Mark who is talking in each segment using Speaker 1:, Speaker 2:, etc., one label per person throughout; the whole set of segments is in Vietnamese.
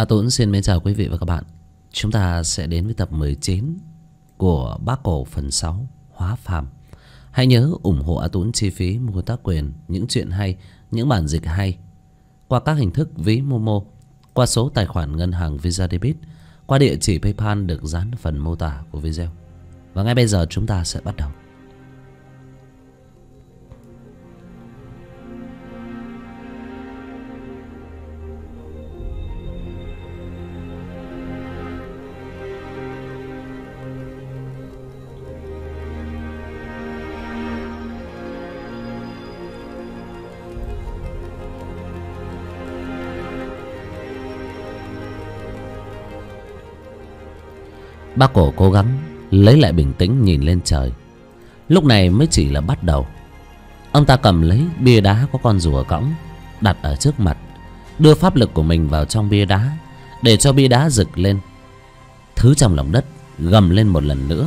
Speaker 1: Tuấn xin mến chào quý vị và các bạn. Chúng ta sẽ đến với tập 19 của Bác Cổ phần 6 Hóa Phàm. Hãy nhớ ủng hộ Tuấn chi phí mua tác quyền những chuyện hay, những bản dịch hay qua các hình thức ví Momo, qua số tài khoản ngân hàng Visa Debit, qua địa chỉ PayPal được dán ở phần mô tả của video. Và ngay bây giờ chúng ta sẽ bắt đầu. Bác Cổ cố gắng lấy lại bình tĩnh nhìn lên trời. Lúc này mới chỉ là bắt đầu. Ông ta cầm lấy bia đá có con rùa cõng đặt ở trước mặt, đưa pháp lực của mình vào trong bia đá để cho bia đá rực lên. Thứ trong lòng đất gầm lên một lần nữa: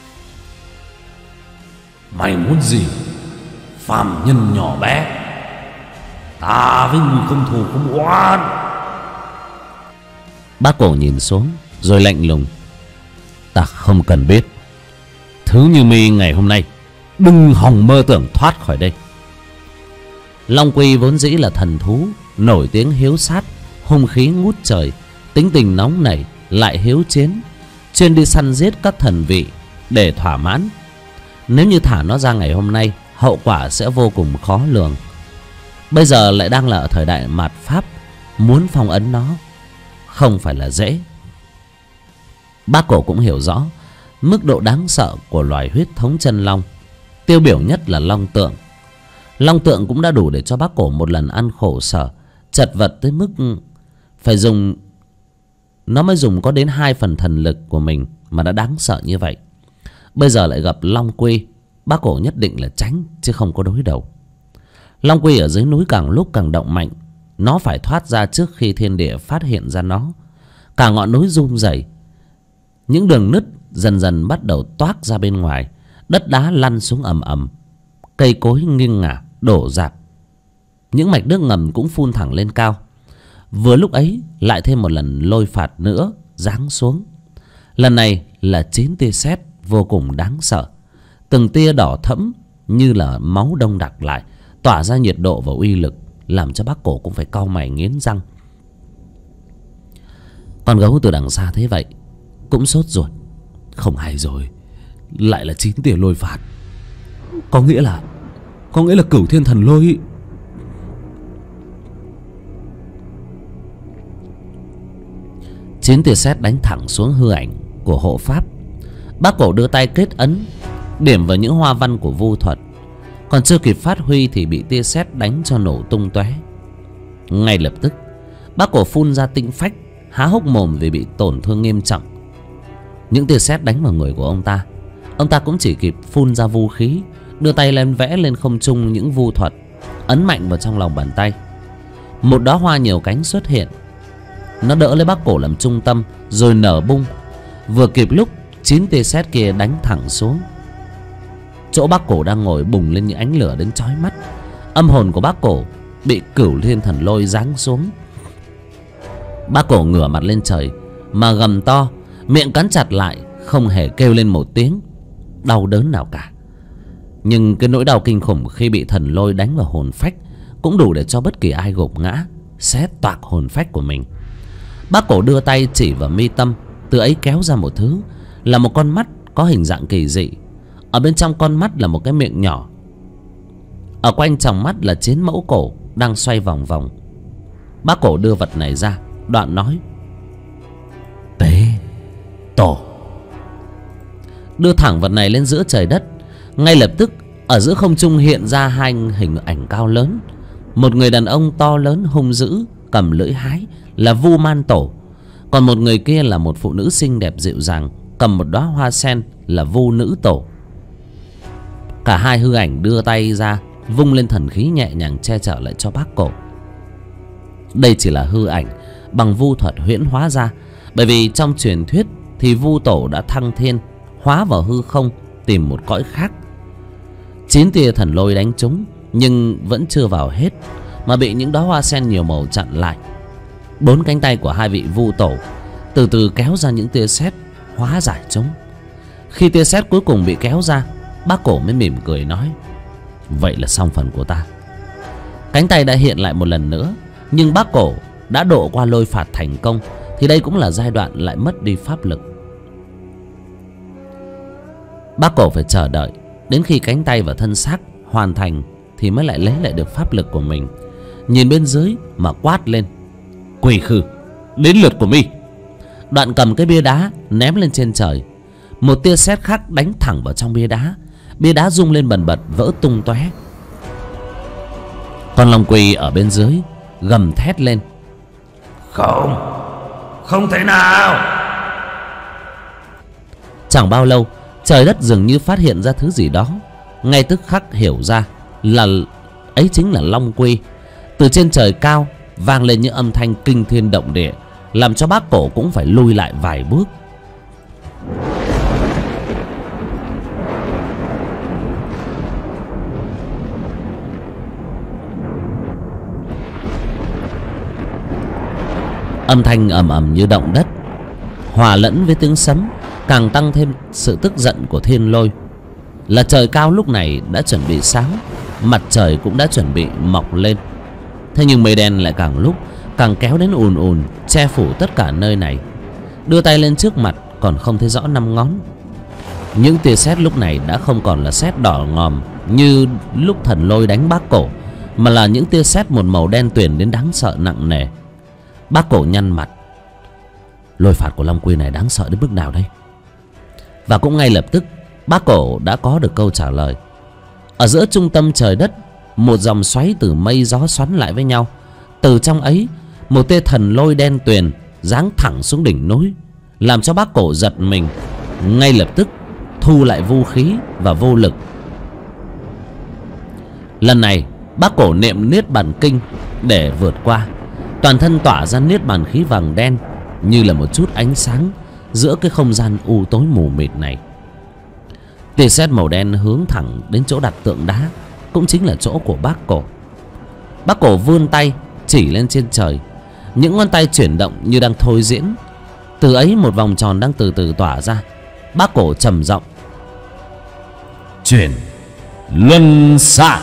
Speaker 2: Mày muốn gì, phàm nhân nhỏ bé? Ta với người không thù không oán.
Speaker 1: Bác Cổ nhìn xuống rồi lạnh lùng: Ta không cần biết. Thứ như mi ngày hôm nay đừng hòng mơ tưởng thoát khỏi đây. Long Quy vốn dĩ là thần thú nổi tiếng hiếu sát, hung khí ngút trời, tính tình nóng nảy lại hiếu chiến, chuyên đi săn giết các thần vị để thỏa mãn. Nếu như thả nó ra ngày hôm nay, hậu quả sẽ vô cùng khó lường. Bây giờ lại đang là ở thời đại mạt Pháp, muốn phong ấn nó không phải là dễ. Bác Cổ cũng hiểu rõ mức độ đáng sợ của loài huyết thống chân long. Tiêu biểu nhất là long tượng. Long tượng cũng đã đủ để cho Bác Cổ một lần ăn khổ sở, chật vật tới mức phải dùng nó mới dùng có đến 2 phần thần lực của mình mà đã đáng sợ như vậy. Bây giờ lại gặp Long Quy, Bác Cổ nhất định là tránh chứ không có đối đầu. Long Quy ở dưới núi càng lúc càng động mạnh. Nó phải thoát ra trước khi thiên địa phát hiện ra nó. Cả ngọn núi rung rẩy, những đường nứt dần dần bắt đầu toác ra bên ngoài. Đất đá lăn xuống ầm ầm, cây cối nghiêng ngả đổ rạp, những mạch nước ngầm cũng phun thẳng lên cao. Vừa lúc ấy lại thêm một lần lôi phạt nữa giáng xuống. Lần này là 9 tia sét vô cùng đáng sợ. Từng tia đỏ thẫm như là máu đông đặc lại, tỏa ra nhiệt độ và uy lực, làm cho Bác Cổ cũng phải cau mày nghiến răng. Con gấu từ đằng xa thấy vậy cũng sốt ruột. Không hay rồi, lại là 9 tia lôi phạt. Có nghĩa là Cửu Thiên Thần Lôi. Chín tia sét đánh thẳng xuống hư ảnh của hộ pháp. Bác Cổ đưa tay kết ấn, điểm vào những hoa văn của vu thuật. Còn chưa kịp phát huy thì bị tia sét đánh cho nổ tung tóe. Ngay lập tức Bác Cổ phun ra tinh phách, há hốc mồm vì bị tổn thương nghiêm trọng. Những tia sét đánh vào người của ông ta cũng chỉ kịp phun ra vu khí, đưa tay lên vẽ lên không trung những vu thuật, ấn mạnh vào trong lòng bàn tay. Một đóa hoa nhiều cánh xuất hiện, nó đỡ lấy Bác Cổ làm trung tâm rồi nở bung. Vừa kịp lúc 9 tia sét kia đánh thẳng xuống. Chỗ Bác Cổ đang ngồi bùng lên những ánh lửa đến chói mắt. Âm hồn của Bác Cổ bị Cửu Thiên Thần Lôi giáng xuống. Bác Cổ ngửa mặt lên trời mà gầm to, miệng cắn chặt lại, không hề kêu lên một tiếng đau đớn nào cả. Nhưng cái nỗi đau kinh khủng khi bị thần lôi đánh vào hồn phách cũng đủ để cho bất kỳ ai gục ngã, xé toạc hồn phách của mình. Bác Cổ đưa tay chỉ vào mi tâm, từ ấy kéo ra một thứ, là một con mắt có hình dạng kỳ dị. Ở bên trong con mắt là một cái miệng nhỏ. Ở quanh tròng mắt là 9 mẫu cổ đang xoay vòng vòng. Bác Cổ đưa vật này ra, đoạn nói: Tế Tổ. Đưa thẳng vật này lên giữa trời đất. Ngay lập tức ở giữa không trung hiện ra 2 hình ảnh cao lớn. Một người đàn ông to lớn hung dữ cầm lưỡi hái là Vu Man Tổ. Còn một người kia là một phụ nữ xinh đẹp dịu dàng cầm một đóa hoa sen là Vu Nữ Tổ. Cả hai hư ảnh đưa tay ra vung lên thần khí nhẹ nhàng che chở lại cho Bác Cổ. Đây chỉ là hư ảnh bằng vu thuật huyễn hóa ra, bởi vì trong truyền thuyết thì Vu Tổ đã thăng thiên, hóa vào hư không tìm một cõi khác. 9 tia thần lôi đánh trúng nhưng vẫn chưa vào hết, mà bị những đóa hoa sen nhiều màu chặn lại. 4 cánh tay của hai vị vu tổ từ từ kéo ra những tia sét hóa giải chúng. Khi tia sét cuối cùng bị kéo ra, bác cổ mới mỉm cười nói: vậy là xong phần của ta. Cánh tay đã hiện lại một lần nữa, nhưng bác cổ đã độ qua lôi phạt thành công, thì đây cũng là giai đoạn lại mất đi pháp lực. Bác cổ phải chờ đợi đến khi cánh tay và thân xác hoàn thành thì mới lại lấy lại được pháp lực của mình. Nhìn bên dưới mà quát lên: quỷ khư, đến lượt của mi. Đoạn cầm cái bia đá ném lên trên trời. Một tia sét khác đánh thẳng vào trong bia đá. Bia đá rung lên bần bật, vỡ tung tóe. Con long quỳ ở bên dưới gầm thét lên:
Speaker 2: không thể nào.
Speaker 1: Chẳng bao lâu, trời đất dường như phát hiện ra thứ gì đó, ngay tức khắc hiểu ra là ấy chính là long quy. Từ trên trời cao vang lên những âm thanh kinh thiên động địa, làm cho bác cổ cũng phải lui lại vài bước. Âm thanh ầm ầm như động đất, hòa lẫn với tiếng sấm, càng tăng thêm sự tức giận của thiên lôi. Là trời cao lúc này đã chuẩn bị sáng, mặt trời cũng đã chuẩn bị mọc lên. Thế nhưng mây đen lại càng lúc càng kéo đến ùn ùn, che phủ tất cả nơi này. Đưa tay lên trước mặt còn không thấy rõ 5 ngón. Những tia sét lúc này đã không còn là sét đỏ ngòm như lúc thần lôi đánh bác cổ, mà là những tia sét một màu đen tuyền đến đáng sợ nặng nề. Bác cổ nhăn mặt. Lôi phạt của long quy này đáng sợ đến mức nào đây? Và cũng ngay lập tức bác cổ đã có được câu trả lời. Ở giữa trung tâm trời đất, một dòng xoáy từ mây gió xoắn lại với nhau. Từ trong ấy, một tia thần lôi đen tuyền giáng thẳng xuống đỉnh núi, làm cho bác cổ giật mình. Ngay lập tức thu lại vũ khí và vô lực. Lần này bác cổ niệm niết bàn kinh để vượt qua. Toàn thân tỏa ra niết bàn khí vàng đen, như là một chút ánh sáng giữa cái không gian u tối mù mịt này. Tia sét màu đen hướng thẳng đến chỗ đặt tượng đá, cũng chính là chỗ của bác cổ. Bác cổ vươn tay chỉ lên trên trời. Những ngón tay chuyển động như đang thôi diễn. Từ ấy một vòng tròn đang từ từ tỏa ra. Bác cổ trầm giọng:
Speaker 2: chuyển luân xa.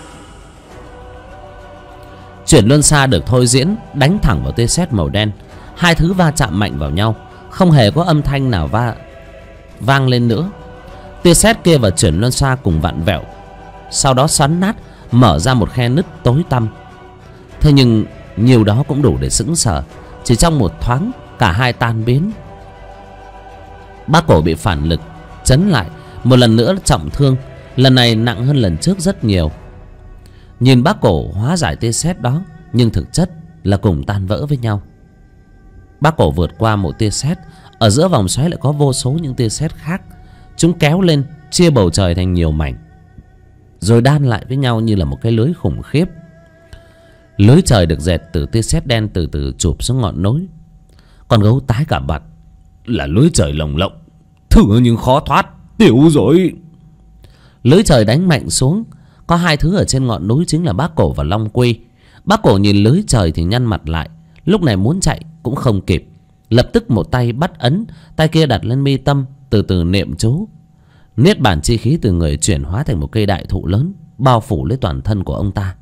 Speaker 1: Chuyển luân xa được thôi diễn, đánh thẳng vào tia sét màu đen. Hai thứ va chạm mạnh vào nhau, không hề có âm thanh nào vang lên nữa. Tia sét kia và chuyển luân xa cùng vặn vẹo, sau đó xoắn nát, mở ra một khe nứt tối tăm. Thế nhưng nhiều đó cũng đủ để sững sờ. Chỉ trong một thoáng, cả hai tan biến. Bác cổ bị phản lực chấn lại, một lần nữa trọng thương, lần này nặng hơn lần trước rất nhiều. Nhìn bác cổ hóa giải tia sét đó, nhưng thực chất là cùng tan vỡ với nhau. Bác cổ vượt qua một tia sét, ở giữa vòng xoáy lại có vô số những tia sét khác. Chúng kéo lên, chia bầu trời thành nhiều mảnh, rồi đan lại với nhau như là một cái lưới khủng khiếp. Lưới trời được dệt từ tia sét đen từ từ chụp xuống ngọn núi. Con gấu tái cả mặt.
Speaker 2: Là lưới trời lồng lộng, thử nhưng khó thoát, tiểu rồi.
Speaker 1: Lưới trời đánh mạnh xuống. Có hai thứ ở trên ngọn núi chính là bác cổ và long quy. Bác cổ nhìn lưới trời thì nhăn mặt lại. Lúc này muốn chạy cũng không kịp. Lập tức một tay bắt ấn, tay kia đặt lên mi tâm, từ từ niệm chú. Niết bàn chi khí từ người chuyển hóa thành một cây đại thụ lớn, bao phủ lấy toàn thân của ông ta.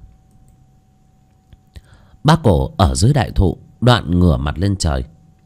Speaker 1: Bác cổ ở dưới đại thụ, đoạn ngửa mặt lên trời.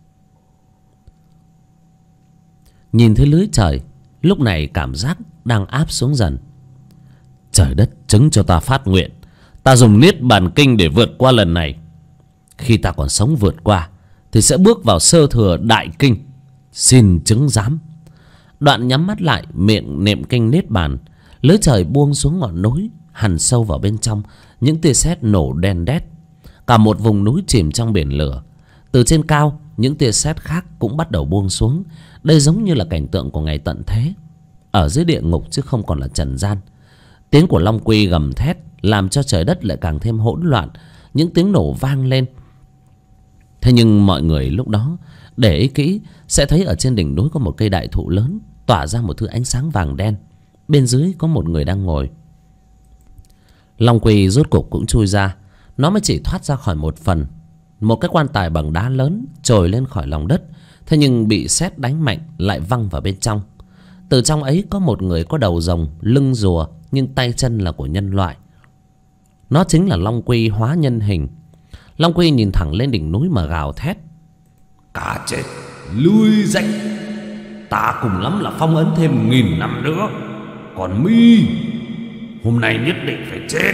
Speaker 1: Nhìn thấy lưới trời, lúc này cảm giác đang áp xuống dần.
Speaker 2: Trời đất chứng cho ta phát nguyện, ta dùng niết bàn kinh để vượt qua lần này. Khi ta còn sống vượt qua thì sẽ bước vào sơ thừa đại kinh. Xin chứng giám.
Speaker 1: Đoạn nhắm mắt lại, miệng niệm kinh niết bàn. Lưới trời buông xuống ngọn núi, hằn sâu vào bên trong. Những tia sét nổ đen đét. Cả một vùng núi chìm trong biển lửa. Từ trên cao, những tia sét khác cũng bắt đầu buông xuống. Đây giống như là cảnh tượng của ngày tận thế, ở dưới địa ngục chứ không còn là trần gian. Tiếng của long quy gầm thét làm cho trời đất lại càng thêm hỗn loạn. Những tiếng nổ vang lên. Thế nhưng mọi người lúc đó để ý kỹ sẽ thấy ở trên đỉnh núi có một cây đại thụ lớn, tỏa ra một thứ ánh sáng vàng đen. Bên dưới có một người đang ngồi. Long quy rốt cục cũng chui ra. Nó mới chỉ thoát ra khỏi một phần, Một cái quan tài bằng đá lớn trồi lên khỏi lòng đất, thế nhưng bị sét đánh mạnh lại văng vào bên trong. Từ trong ấy có một người có đầu rồng, lưng rùa, nhưng tay chân là của nhân loại. Nó chính là Long Quy hóa nhân hình. Long Quy nhìn thẳng lên đỉnh núi mà gào thét:
Speaker 2: Cả chết lui rách, ta cùng lắm là phong ấn thêm 1000 năm nữa, còn mi hôm nay nhất định phải chết.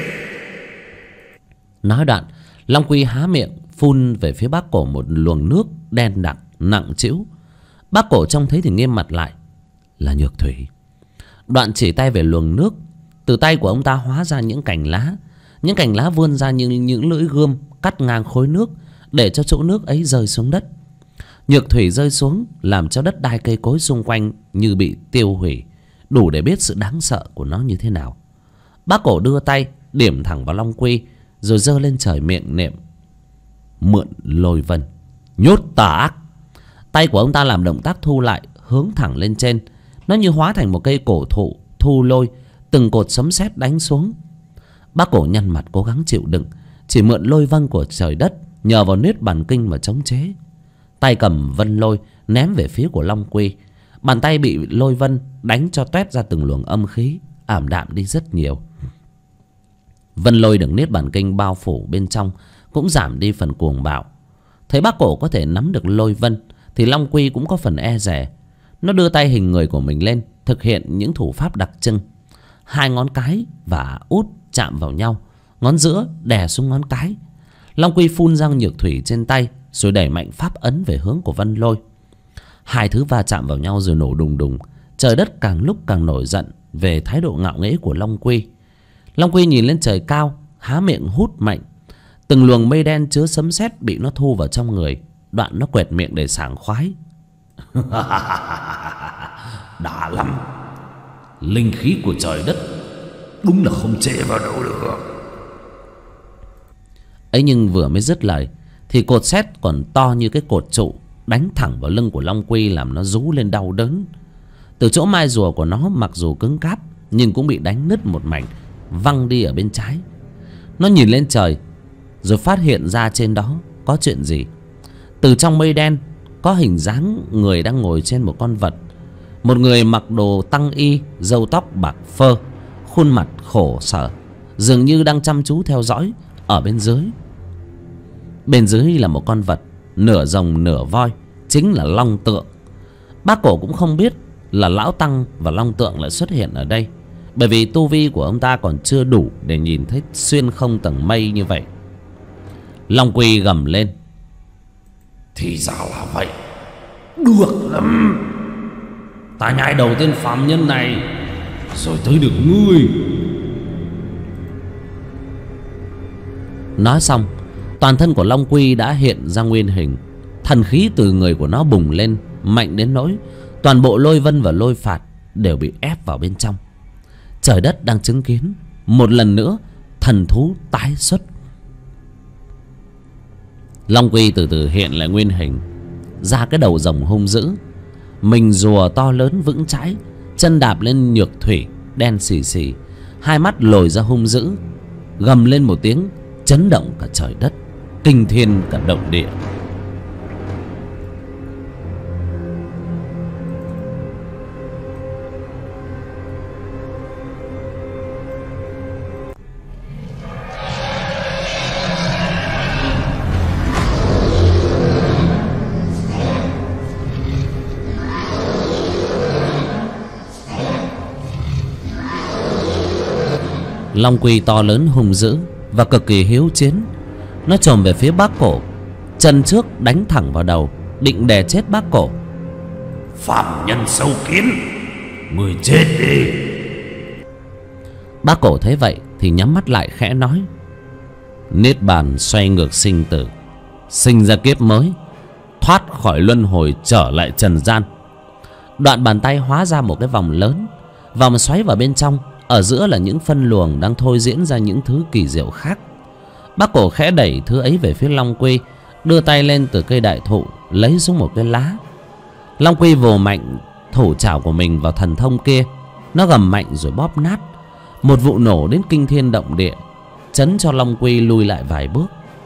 Speaker 1: Nói đoạn, Long Quy há miệng phun về phía Bác Cổ một luồng nước đen đặc nặng trĩu. Bác Cổ trông thấy thì nghiêm mặt lại: Là Nhược Thủy. Đoạn chỉ tay về luồng nước. Từ tay của ông ta hóa ra những cành lá. Những cành lá vươn ra như những lưỡi gươm cắt ngang khối nước, để cho chỗ nước ấy rơi xuống đất. Nhược thủy rơi xuống làm cho đất đai cây cối xung quanh như bị tiêu hủy, đủ để biết sự đáng sợ của nó như thế nào. Bác Cổ đưa tay điểm thẳng vào Long Quy, rồi giơ lên trời miệng niệm: Mượn lôi vân, nhốt tà ác. Tay của ông ta làm động tác thu lại, hướng thẳng lên trên. Nó như hóa thành một cây cổ thụ thu lôi, từng cột sấm sét đánh xuống. Bác Cổ nhăn mặt cố gắng chịu đựng, chỉ mượn lôi vân của trời đất, nhờ vào niết bàn kinh mà chống chế. Tay cầm vân lôi ném về phía của Long Quy. Bàn tay bị lôi vân đánh cho toét ra từng luồng âm khí, ảm đạm đi rất nhiều. Vân lôi được niết bàn kinh bao phủ bên trong cũng giảm đi phần cuồng bạo. Thấy Bác Cổ có thể nắm được lôi vân thì Long Quy cũng có phần e dè. Nó đưa tay hình người của mình lên, thực hiện những thủ pháp đặc trưng. Hai ngón cái và út chạm vào nhau, ngón giữa đè xuống ngón cái. Long Quy phun ra nhược thủy trên tay, rồi đẩy mạnh pháp ấn về hướng của vân lôi. Hai thứ va chạm vào nhau rồi nổ đùng đùng. Trời đất càng lúc càng nổi giận về thái độ ngạo nghễ của Long Quy. Long Quy nhìn lên trời cao, há miệng hút mạnh. Từng luồng mây đen chứa sấm sét bị nó thu vào trong người. Đoạn nó quẹt miệng để sảng khoái:
Speaker 2: Đã lắm, linh khí của trời đất đúng là không chê vào đâu được.
Speaker 1: Ấy nhưng vừa mới dứt lời thì cột sét còn to như cái cột trụ đánh thẳng vào lưng của Long Quy, làm nó rú lên đau đớn. Từ chỗ mai rùa của nó mặc dù cứng cáp nhưng cũng bị đánh nứt một mảnh, văng đi ở bên trái. Nó nhìn lên trời rồi phát hiện ra trên đó có chuyện gì. Từ trong mây đen có hình dáng người đang ngồi trên một con vật. Một người mặc đồ tăng y, râu tóc bạc phơ, khuôn mặt khổ sở, dường như đang chăm chú theo dõi ở bên dưới. Bên dưới là một con vật nửa rồng nửa voi, chính là Long Tượng. Bác Cổ cũng không biết là Lão Tăng và Long Tượng lại xuất hiện ở đây, bởi vì tu vi của ông ta còn chưa đủ để nhìn thấy xuyên không tầng mây như vậy. Long Quy gầm lên:
Speaker 2: Thì ra là vậy, được lắm. Ta nhai đầu tên phàm nhân này rồi tới được ngươi.
Speaker 1: Nói xong, toàn thân của Long Quy đã hiện ra nguyên hình. Thần khí từ người của nó bùng lên mạnh đến nỗi toàn bộ lôi vân và lôi phạt đều bị ép vào bên trong. Trời đất đang chứng kiến một lần nữa thần thú tái xuất. Long Quy từ từ hiện lại nguyên hình, ra cái đầu rồng hung dữ, mình rùa to lớn vững chãi, chân đạp lên nhược thủy đen xì xì, hai mắt lồi ra hung dữ, gầm lên một tiếng chấn động cả trời đất, kinh thiên cả động địa. Long Quy to lớn hung dữ và cực kỳ hiếu chiến. Nó chồm về phía Bác Cổ, chân trước đánh thẳng vào đầu, định đè chết Bác Cổ.
Speaker 2: Phạm nhân sâu kiến, người chết đi.
Speaker 1: Bác Cổ thấy vậy thì nhắm mắt lại khẽ nói: Niết bàn xoay ngược sinh tử, sinh ra kiếp mới, thoát khỏi luân hồi trở lại trần gian. Đoạn bàn tay hóa ra một cái vòng lớn, vòng xoáy vào bên trong. Ở giữa là những phân luồng đang thôi diễn ra những thứ kỳ diệu khác. Bác Cổ khẽ đẩy thứ ấy về phía Long Quy, đưa tay lên từ cây đại thụ lấy xuống một cái lá. Long Quy vồ mạnh thủ trảo của mình vào thần thông kia. Nó gầm mạnh rồi bóp nát. Một vụ nổ đến kinh thiên động địa, chấn cho Long Quy lui lại vài bước.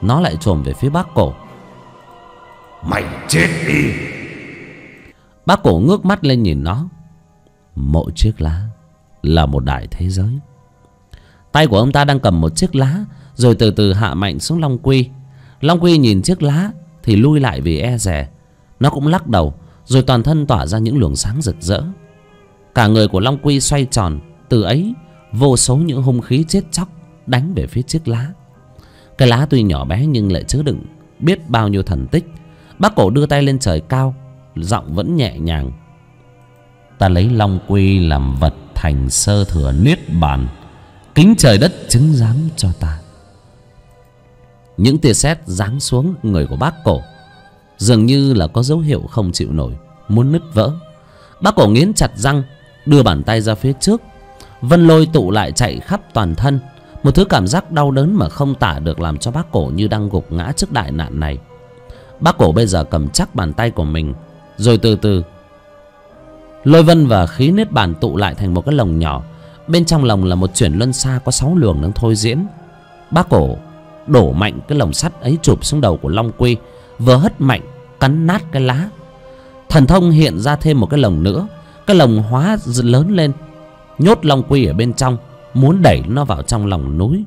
Speaker 1: nó lại chồm về phía bác Cổ.
Speaker 2: Mày chết đi.
Speaker 1: Bác Cổ ngước mắt lên nhìn nó. Mỗi chiếc lá là một đại thế giới. Tay của ông ta đang cầm một chiếc lá, rồi từ từ hạ mạnh xuống Long Quy. Long Quy nhìn chiếc lá thì lui lại vì e dè. Nó cũng lắc đầu, rồi toàn thân tỏa ra những luồng sáng rực rỡ. Cả người của Long Quy xoay tròn, từ ấy vô số những hung khí chết chóc đánh về phía chiếc lá. Cái lá tuy nhỏ bé nhưng lại chứa đựng biết bao nhiêu thần tích. Bác Cổ đưa tay lên trời cao, giọng vẫn nhẹ nhàng. Ta lấy Long Quy làm vật thành sơ thừa niết bàn, kính trời đất chứng giám cho ta. Những tia sét giáng xuống người của bác Cổ, dường như là có dấu hiệu không chịu nổi, muốn nứt vỡ. Bác Cổ nghiến chặt răng, đưa bàn tay ra phía trước. Vân lôi tụ lại chạy khắp toàn thân. Một thứ cảm giác đau đớn mà không tả được làm cho bác Cổ như đang gục ngã trước đại nạn này. Bác Cổ bây giờ cầm chắc bàn tay của mình, rồi từ từ lôi vân và khí niết bàn tụ lại thành một cái lồng nhỏ. Bên trong lồng là một chuyển luân xa có 6 luồng đang thôi diễn. Bác Cổ đổ mạnh cái lồng sắt ấy chụp xuống đầu của Long Quy, vừa hất mạnh cắn nát cái lá. Thần thông hiện ra thêm một cái lồng nữa. Cái lồng hóa lớn lên, nhốt Long Quy ở bên trong, muốn đẩy nó vào trong lòng núi.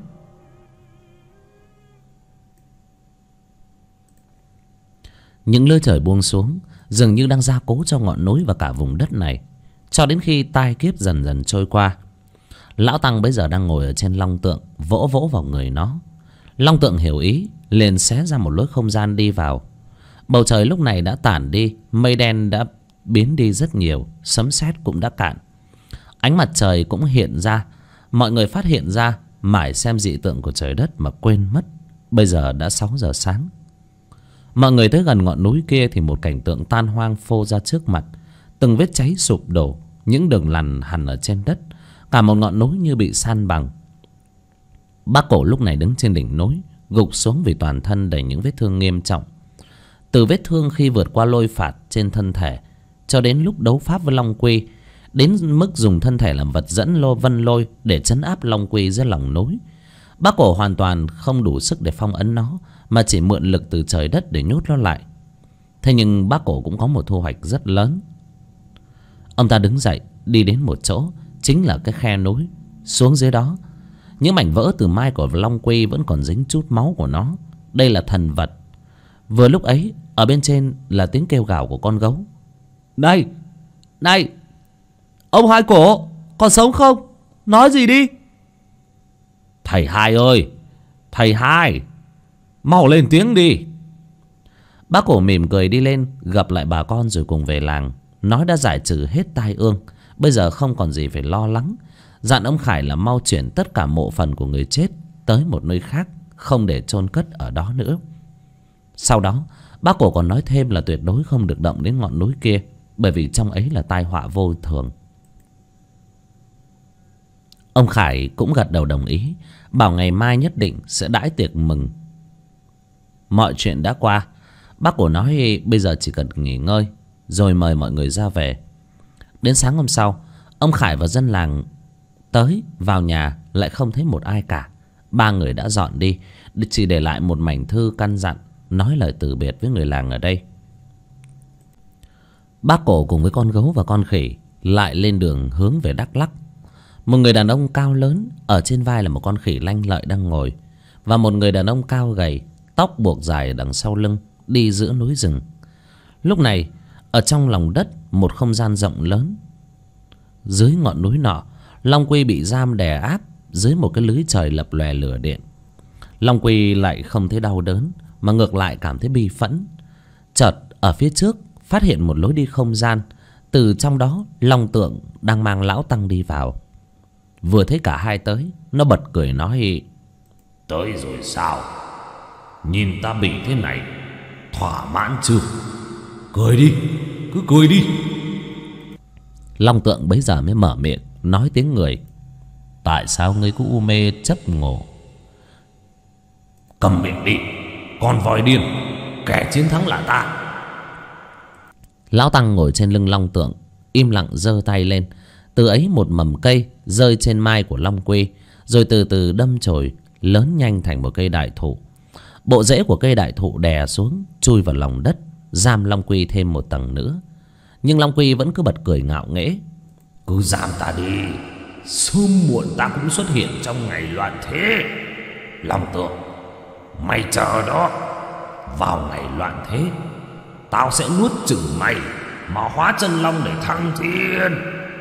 Speaker 1: Những lưới trời buông xuống, dường như đang gia cố cho ngọn núi và cả vùng đất này. Cho đến khi tai kiếp dần dần trôi qua, lão tăng bấy giờ đang ngồi ở trên long tượng, vỗ vỗ vào người nó. Long tượng hiểu ý, liền xé ra một lối không gian đi vào. Bầu trời lúc này đã tản đi, mây đen đã biến đi rất nhiều, sấm sét cũng đã cạn. Ánh mặt trời cũng hiện ra. Mọi người phát hiện ra, mải xem dị tượng của trời đất mà quên mất bây giờ đã 6 giờ sáng. Mọi người tới gần ngọn núi kia thì một cảnh tượng tan hoang phô ra trước mặt. Từng vết cháy sụp đổ, những đường lằn hằn ở trên đất. Cả một ngọn núi như bị san bằng. Bác Cổ lúc này đứng trên đỉnh núi, gục xuống vì toàn thân đầy những vết thương nghiêm trọng. Từ vết thương khi vượt qua lôi phạt trên thân thể, cho đến lúc đấu pháp với Long Quy, đến mức dùng thân thể làm vật dẫn vân lôi để trấn áp Long Quy dưới lòng núi. Bác Cổ hoàn toàn không đủ sức để phong ấn nó, mà chỉ mượn lực từ trời đất để nhốt nó lại. Thế nhưng bác Cổ cũng có một thu hoạch rất lớn. Ông ta đứng dậy, đi đến một chỗ, chính là cái khe núi. Xuống dưới đó, những mảnh vỡ từ mai của Long Quy vẫn còn dính chút máu của nó. Đây là thần vật. Vừa lúc ấy, ở bên trên là tiếng kêu gào của con gấu. Này, này, ông Hai Cổ, còn sống không? Nói gì đi. Thầy Hai ơi, thầy Hai, mau lên tiếng đi. Bác Cổ mỉm cười đi lên, gặp lại bà con rồi cùng về làng. Nói đã giải trừ hết tai ương, bây giờ không còn gì phải lo lắng. Dặn ông Khải là mau chuyển tất cả mộ phần của người chết tới một nơi khác, không để chôn cất ở đó nữa. Sau đó bác Cổ còn nói thêm là tuyệt đối không được động đến ngọn núi kia, bởi vì trong ấy là tai họa vô thường. Ông Khải cũng gật đầu đồng ý, bảo ngày mai nhất định sẽ đãi tiệc mừng. Mọi chuyện đã qua, bác Cổ nói bây giờ chỉ cần nghỉ ngơi, rồi mời mọi người ra về. Đến sáng hôm sau, ông Khải và dân làng tới, vào nhà lại không thấy một ai cả. Ba người đã dọn đi, chỉ để lại một mảnh thư căn dặn, nói lời từ biệt với người làng ở đây. Bác Cổ cùng với con gấu và con khỉ lại lên đường hướng về Đắk Lắk. Một người đàn ông cao lớn, ở trên vai là một con khỉ lanh lợi đang ngồi, và một người đàn ông cao gầy, tóc buộc dài đằng sau lưng, đi giữa núi rừng. Lúc này, ở trong lòng đất, một không gian rộng lớn. Dưới ngọn núi nọ, Long Quy bị giam đè áp dưới một cái lưới trời lập lòe lửa điện. Long Quy lại không thấy đau đớn, mà ngược lại cảm thấy bi phẫn. Chợt ở phía trước phát hiện một lối đi không gian. Từ trong đó, Long Tượng đang mang lão tăng đi vào. Vừa thấy cả hai tới, nó bật cười nói:
Speaker 2: Tới rồi sao? Nhìn ta bị thế này, thỏa mãn chưa? Cười đi, cứ cười đi.
Speaker 1: Long Tượng bấy giờ mới mở miệng, nói tiếng người: Tại sao ngươi cứ u mê chấp ngộ?
Speaker 2: Cầm miệng đi, con voi điên, kẻ chiến thắng là ta.
Speaker 1: Lão tăng ngồi trên lưng Long Tượng, im lặng giơ tay lên. Từ ấy một mầm cây rơi trên mai của Long Quy, rồi từ từ đâm chồi lớn nhanh thành một cây đại thụ. Bộ rễ của cây đại thụ đè xuống, chui vào lòng đất, giam Long Quy thêm một tầng nữa. Nhưng Long Quy vẫn cứ bật cười ngạo nghễ.
Speaker 2: Cứ giam ta đi, sớm muộn ta cũng xuất hiện trong ngày loạn thế. Long Tượng, mày chờ đó. Vào ngày loạn thế, tao sẽ nuốt chửng mày mà hóa chân long để thăng thiên.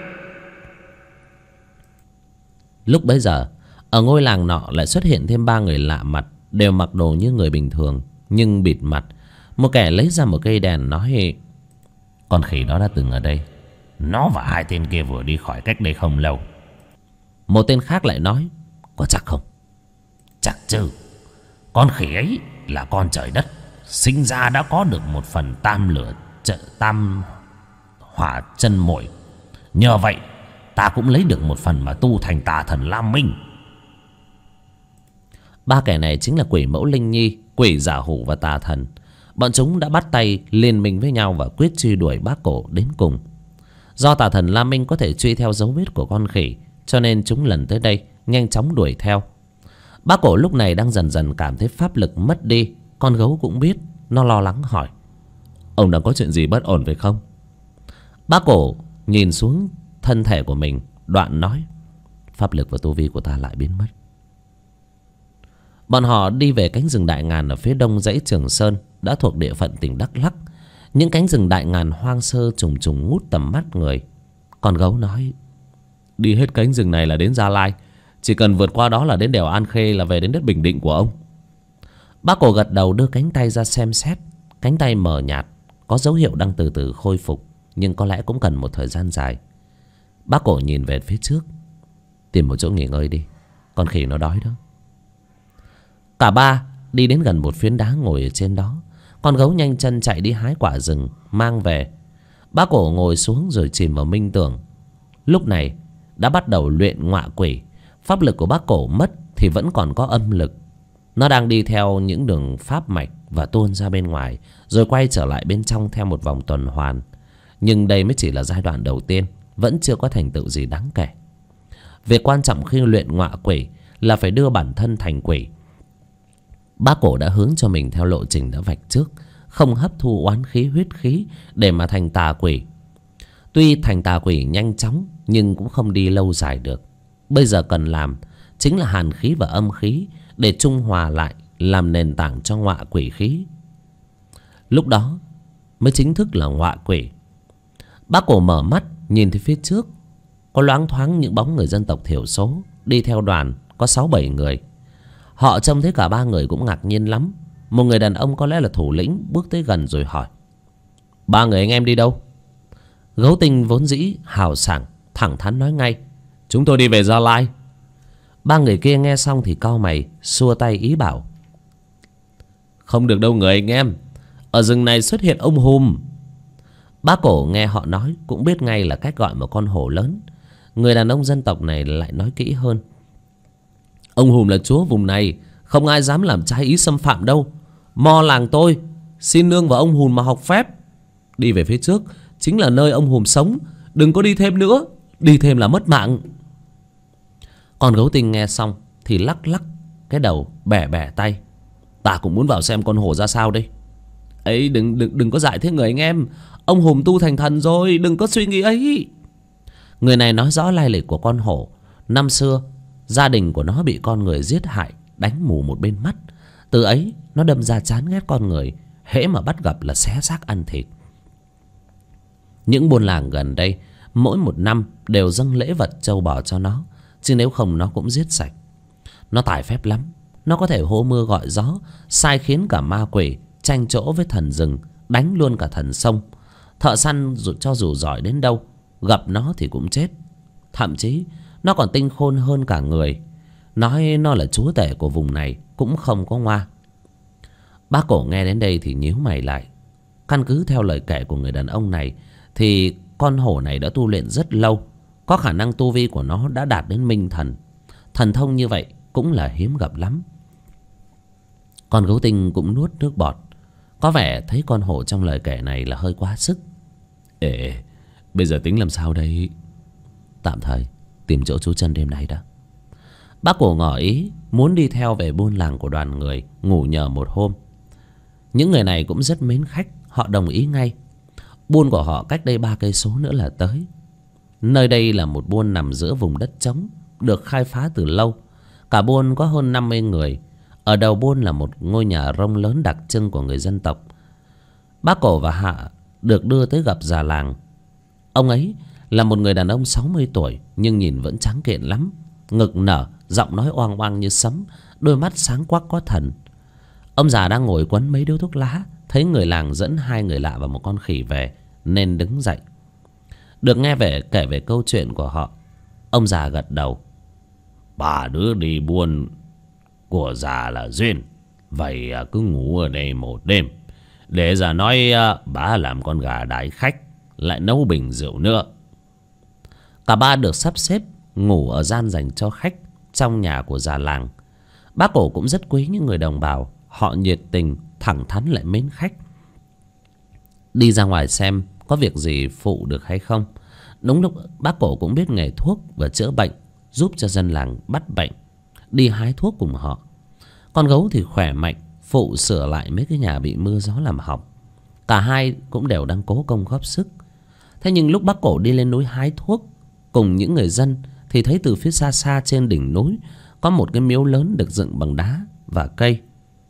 Speaker 1: Lúc bấy giờ, ở ngôi làng nọ lại xuất hiện thêm 3 người lạ mặt, đều mặc đồ như người bình thường nhưng bịt mặt. Một kẻ lấy ra một cây đèn nói:
Speaker 2: con khỉ đó đã từng ở đây. Nó và 2 tên kia vừa đi khỏi cách đây không lâu.
Speaker 1: Một tên khác lại nói:
Speaker 2: có chắc không? Chắc chứ. Con khỉ ấy là con trời đất, sinh ra đã có được một phần tam hỏa chân muội. Nhờ vậy ta cũng lấy được một phần mà tu thành tà thần Lam Minh.
Speaker 1: 3 kẻ này chính là Quỷ Mẫu Linh Nhi, Quỷ Giả Hủ và Tà Thần. Bọn chúng đã bắt tay liên minh với nhau và quyết truy đuổi bác cổ đến cùng. Do Tà Thần Lam Minh có thể truy theo dấu vết của con khỉ, cho nên chúng lần tới đây nhanh chóng đuổi theo. Bác cổ lúc này đang dần dần cảm thấy pháp lực mất đi. Con gấu cũng biết, nó lo lắng hỏi: ông đang có chuyện gì bất ổn phải không? Bác cổ nhìn xuống thân thể của mình, đoạn nói: pháp lực và tu vi của ta lại biến mất. Bọn họ đi về cánh rừng Đại Ngàn ở phía đông dãy Trường Sơn, đã thuộc địa phận tỉnh Đắk Lắk. Những cánh rừng Đại Ngàn hoang sơ trùng trùng ngút tầm mắt người. Con gấu nói: đi hết cánh rừng này là đến Gia Lai, chỉ cần vượt qua đó là đến đèo An Khê, là về đến đất Bình Định của ông. Bác cổ gật đầu, đưa cánh tay ra xem xét. Cánh tay mờ nhạt, có dấu hiệu đang từ từ khôi phục, nhưng có lẽ cũng cần một thời gian dài. Bác cổ nhìn về phía trước: tìm một chỗ nghỉ ngơi đi, con khỉ nó đói đó. Cả 3 đi đến gần một phiến đá ngồi ở trên đó. Con gấu nhanh chân chạy đi hái quả rừng mang về. Bác cổ ngồi xuống rồi chìm vào minh tưởng. Lúc này đã bắt đầu luyện ngọa quỷ. Pháp lực của bác cổ mất thì vẫn còn có âm lực. Nó đang đi theo những đường pháp mạch và tuôn ra bên ngoài, rồi quay trở lại bên trong theo một vòng tuần hoàn. Nhưng đây mới chỉ là giai đoạn đầu tiên, vẫn chưa có thành tựu gì đáng kể. Việc quan trọng khi luyện ngọa quỷ là phải đưa bản thân thành quỷ. Bác cổ đã hướng cho mình theo lộ trình đã vạch trước, không hấp thu oán khí huyết khí để mà thành tà quỷ. Tuy thành tà quỷ nhanh chóng nhưng cũng không đi lâu dài được. Bây giờ cần làm chính là hàn khí và âm khí để trung hòa lại, làm nền tảng cho ngọa quỷ khí. Lúc đó mới chính thức là ngọa quỷ. Bác cổ mở mắt nhìn thấy phía trước có loáng thoáng những bóng người dân tộc thiểu số đi theo đoàn, có 6-7 người. Họ trông thấy cả 3 người cũng ngạc nhiên lắm. Một người đàn ông có lẽ là thủ lĩnh bước tới gần rồi hỏi: 3 người anh em đi đâu? Gấu Tinh vốn dĩ hào sảng, thẳng thắn nói ngay: chúng tôi đi về Gia Lai. 3 người kia nghe xong thì cau mày, xua tay ý bảo: không được đâu người anh em, ở rừng này xuất hiện ông Hùm. Bác cổ nghe họ nói cũng biết ngay là cách gọi một con hổ lớn. Người đàn ông dân tộc này lại nói kỹ hơn: ông Hùm là chúa vùng này, không ai dám làm trái ý xâm phạm đâu. Mo làng tôi xin nương vào ông Hùm mà học phép. Đi về phía trước chính là nơi ông Hùm sống, đừng có đi thêm nữa, đi thêm là mất mạng. Con gấu Tinh nghe xong thì lắc lắc cái đầu, bẻ bẻ tay: ta cũng muốn vào xem con hổ ra sao đây. Ấy đừng có dại thế người anh em, ông Hùm tu thành thần rồi, đừng có suy nghĩ ấy. Người này nói rõ lai lịch của con hổ. Năm xưa gia đình của nó bị con người giết hại, đánh mù một bên mắt. Từ ấy nó đâm ra chán ghét con người, hễ mà bắt gặp là xé xác ăn thịt. Những buôn làng gần đây mỗi một năm đều dâng lễ vật trâu bò cho nó, chứ nếu không nó cũng giết sạch. Nó tài phép lắm, nó có thể hô mưa gọi gió, sai khiến cả ma quỷ tranh chỗ với thần rừng, đánh luôn cả thần sông. Thợ săn cho dù giỏi đến đâu, gặp nó thì cũng chết. Thậm chí nó còn tinh khôn hơn cả người. Nói nó là chúa tể của vùng này cũng không có ngoa. Bác cổ nghe đến đây thì nhíu mày lại. Căn cứ theo lời kể của người đàn ông này thì con hổ này đã tu luyện rất lâu, có khả năng tu vi của nó đã đạt đến minh thần. Thần thông như vậy cũng là hiếm gặp lắm. Con gấu Tinh cũng nuốt nước bọt. Có vẻ thấy con hổ trong lời kể này là hơi quá sức. Ê, bây giờ tính làm sao đây? Tạm thời tìm chỗ trú chân đêm nay đã. Bác cổ ngỏ ý muốn đi theo về buôn làng của đoàn người ngủ nhờ một hôm. Những người này cũng rất mến khách, họ đồng ý ngay. Buôn của họ cách đây 3 cây số nữa là tới. Nơi đây là một buôn nằm giữa vùng đất trống, được khai phá từ lâu. Cả buôn có hơn 50 người. Ở đầu buôn là một ngôi nhà rông lớn đặc trưng của người dân tộc. Bác Cổ và Hạ được đưa tới gặp già làng. Ông ấy là một người đàn ông 60 tuổi nhưng nhìn vẫn tráng kiện lắm. Ngực nở, giọng nói oang oang như sấm, đôi mắt sáng quắc có thần. Ông già đang ngồi quấn mấy điếu thuốc lá, thấy người làng dẫn 2 người lạ và một con khỉ về nên đứng dậy. Được nghe kể về câu chuyện của họ, ông già gật đầu.
Speaker 2: 3 đứa đi buôn của già là duyên, vậy cứ ngủ ở đây một đêm, để già nói bá làm con gà đái khách, lại nấu bình rượu nữa.
Speaker 1: Cả 3 được sắp xếp ngủ ở gian dành cho khách trong nhà của già làng. Bác Cổ cũng rất quý những người đồng bào. Họ nhiệt tình, thẳng thắn lại mến khách. Đi ra ngoài xem có việc gì phụ được hay không. Đúng lúc bác Cổ cũng biết nghề thuốc và chữa bệnh, giúp cho dân làng bắt bệnh, đi hái thuốc cùng họ. Con gấu thì khỏe mạnh, phụ sửa lại mấy cái nhà bị mưa gió làm hỏng. Cả hai cũng đều đang cố công góp sức. Thế nhưng lúc bác Cổ đi lên núi hái thuốc cùng những người dân thì thấy từ phía xa xa trên đỉnh núi có một cái miếu lớn được dựng bằng đá và cây.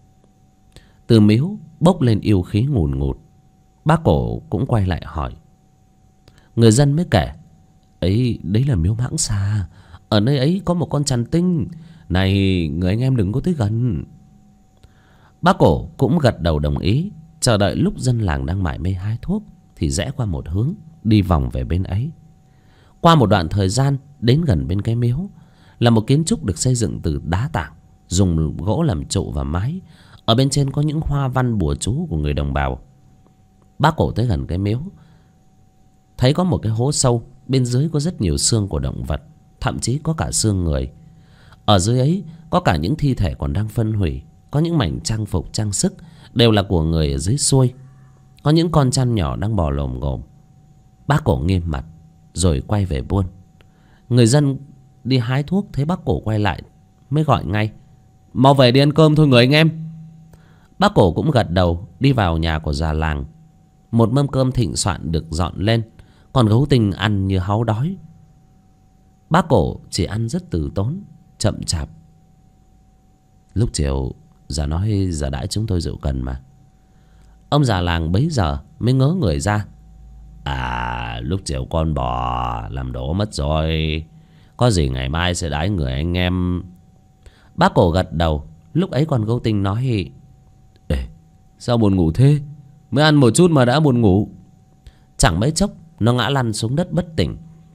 Speaker 1: Từ miếu bốc lên yêu khí ngùn ngụt. Bác Cổ cũng quay lại hỏi. Người dân mới kể, ấy đấy là miếu Mãng Xà, ở nơi ấy có một con chằn tinh. Này người anh em đừng có tới gần. Bác Cổ cũng gật đầu đồng ý. Chờ đợi lúc dân làng đang mải mê hái thuốc thì rẽ qua một hướng, đi vòng về bên ấy. Qua một đoạn thời gian, đến gần bên cái miếu là một kiến trúc được xây dựng từ đá tảng, dùng gỗ làm trụ và mái. Ở bên trên có những hoa văn bùa chú của người đồng bào. Bác Cổ tới gần cái miếu, thấy có một cái hố sâu, bên dưới có rất nhiều xương của động vật, thậm chí có cả xương người. Ở dưới ấy có cả những thi thể còn đang phân hủy. Có những mảnh trang phục trang sức đều là của người ở dưới xuôi. Có những con trăn nhỏ đang bò lồm ngồm. Bác Cổ nghiêm mặt rồi quay về buôn. Người dân đi hái thuốc thấy bác Cổ quay lại mới gọi ngay. Mau về đi ăn cơm thôi người anh em. Bác Cổ cũng gật đầu, đi vào nhà của già làng. Một mâm cơm thịnh soạn được dọn lên. Còn gấu tinh ăn như háu đói. Bác Cổ chỉ ăn rất từ tốn, chậm chạp. Lúc chiều già nói già đãi chúng tôi rượu cần mà. Ông già làng bấy giờ mới ngớ người ra.
Speaker 2: À, lúc chiều con bò làm đổ mất rồi, có gì ngày mai sẽ đãi người anh em.
Speaker 1: Bác Cổ gật đầu. Lúc ấy con gấu tinh nói.
Speaker 2: Ê, sao buồn ngủ thế? Mới ăn một chút mà đã buồn ngủ.
Speaker 1: Chẳng mấy chốc nó ngã lăn xuống đất bất tỉnh.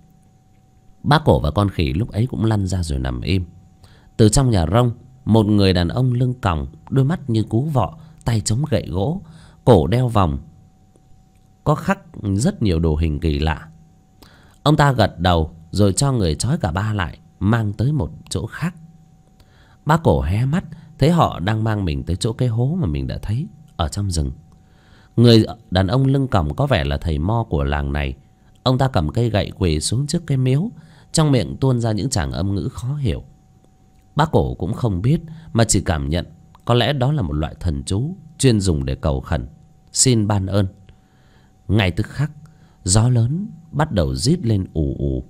Speaker 1: Bác Cổ và con khỉ lúc ấy cũng lăn ra rồi nằm im. Từ trong nhà rông, một người đàn ông lưng còng, đôi mắt như cú vọ, tay chống gậy gỗ, cổ đeo vòng có khắc rất nhiều đồ hình kỳ lạ. Ông ta gật đầu rồi cho người trói cả 3 lại, mang tới một chỗ khác. Bác Cổ hé mắt thấy họ đang mang mình tới chỗ cái hố mà mình đã thấy ở trong rừng. Người đàn ông lưng còng có vẻ là thầy mo của làng này. Ông ta cầm cây gậy quỳ xuống trước cái miếu, trong miệng tuôn ra những tràng âm ngữ khó hiểu. Bác Cổ cũng không biết, mà chỉ cảm nhận có lẽ đó là một loại thần chú chuyên dùng để cầu khẩn, xin ban ơn. Ngay tức khắc, gió lớn bắt đầu rít lên ù ù.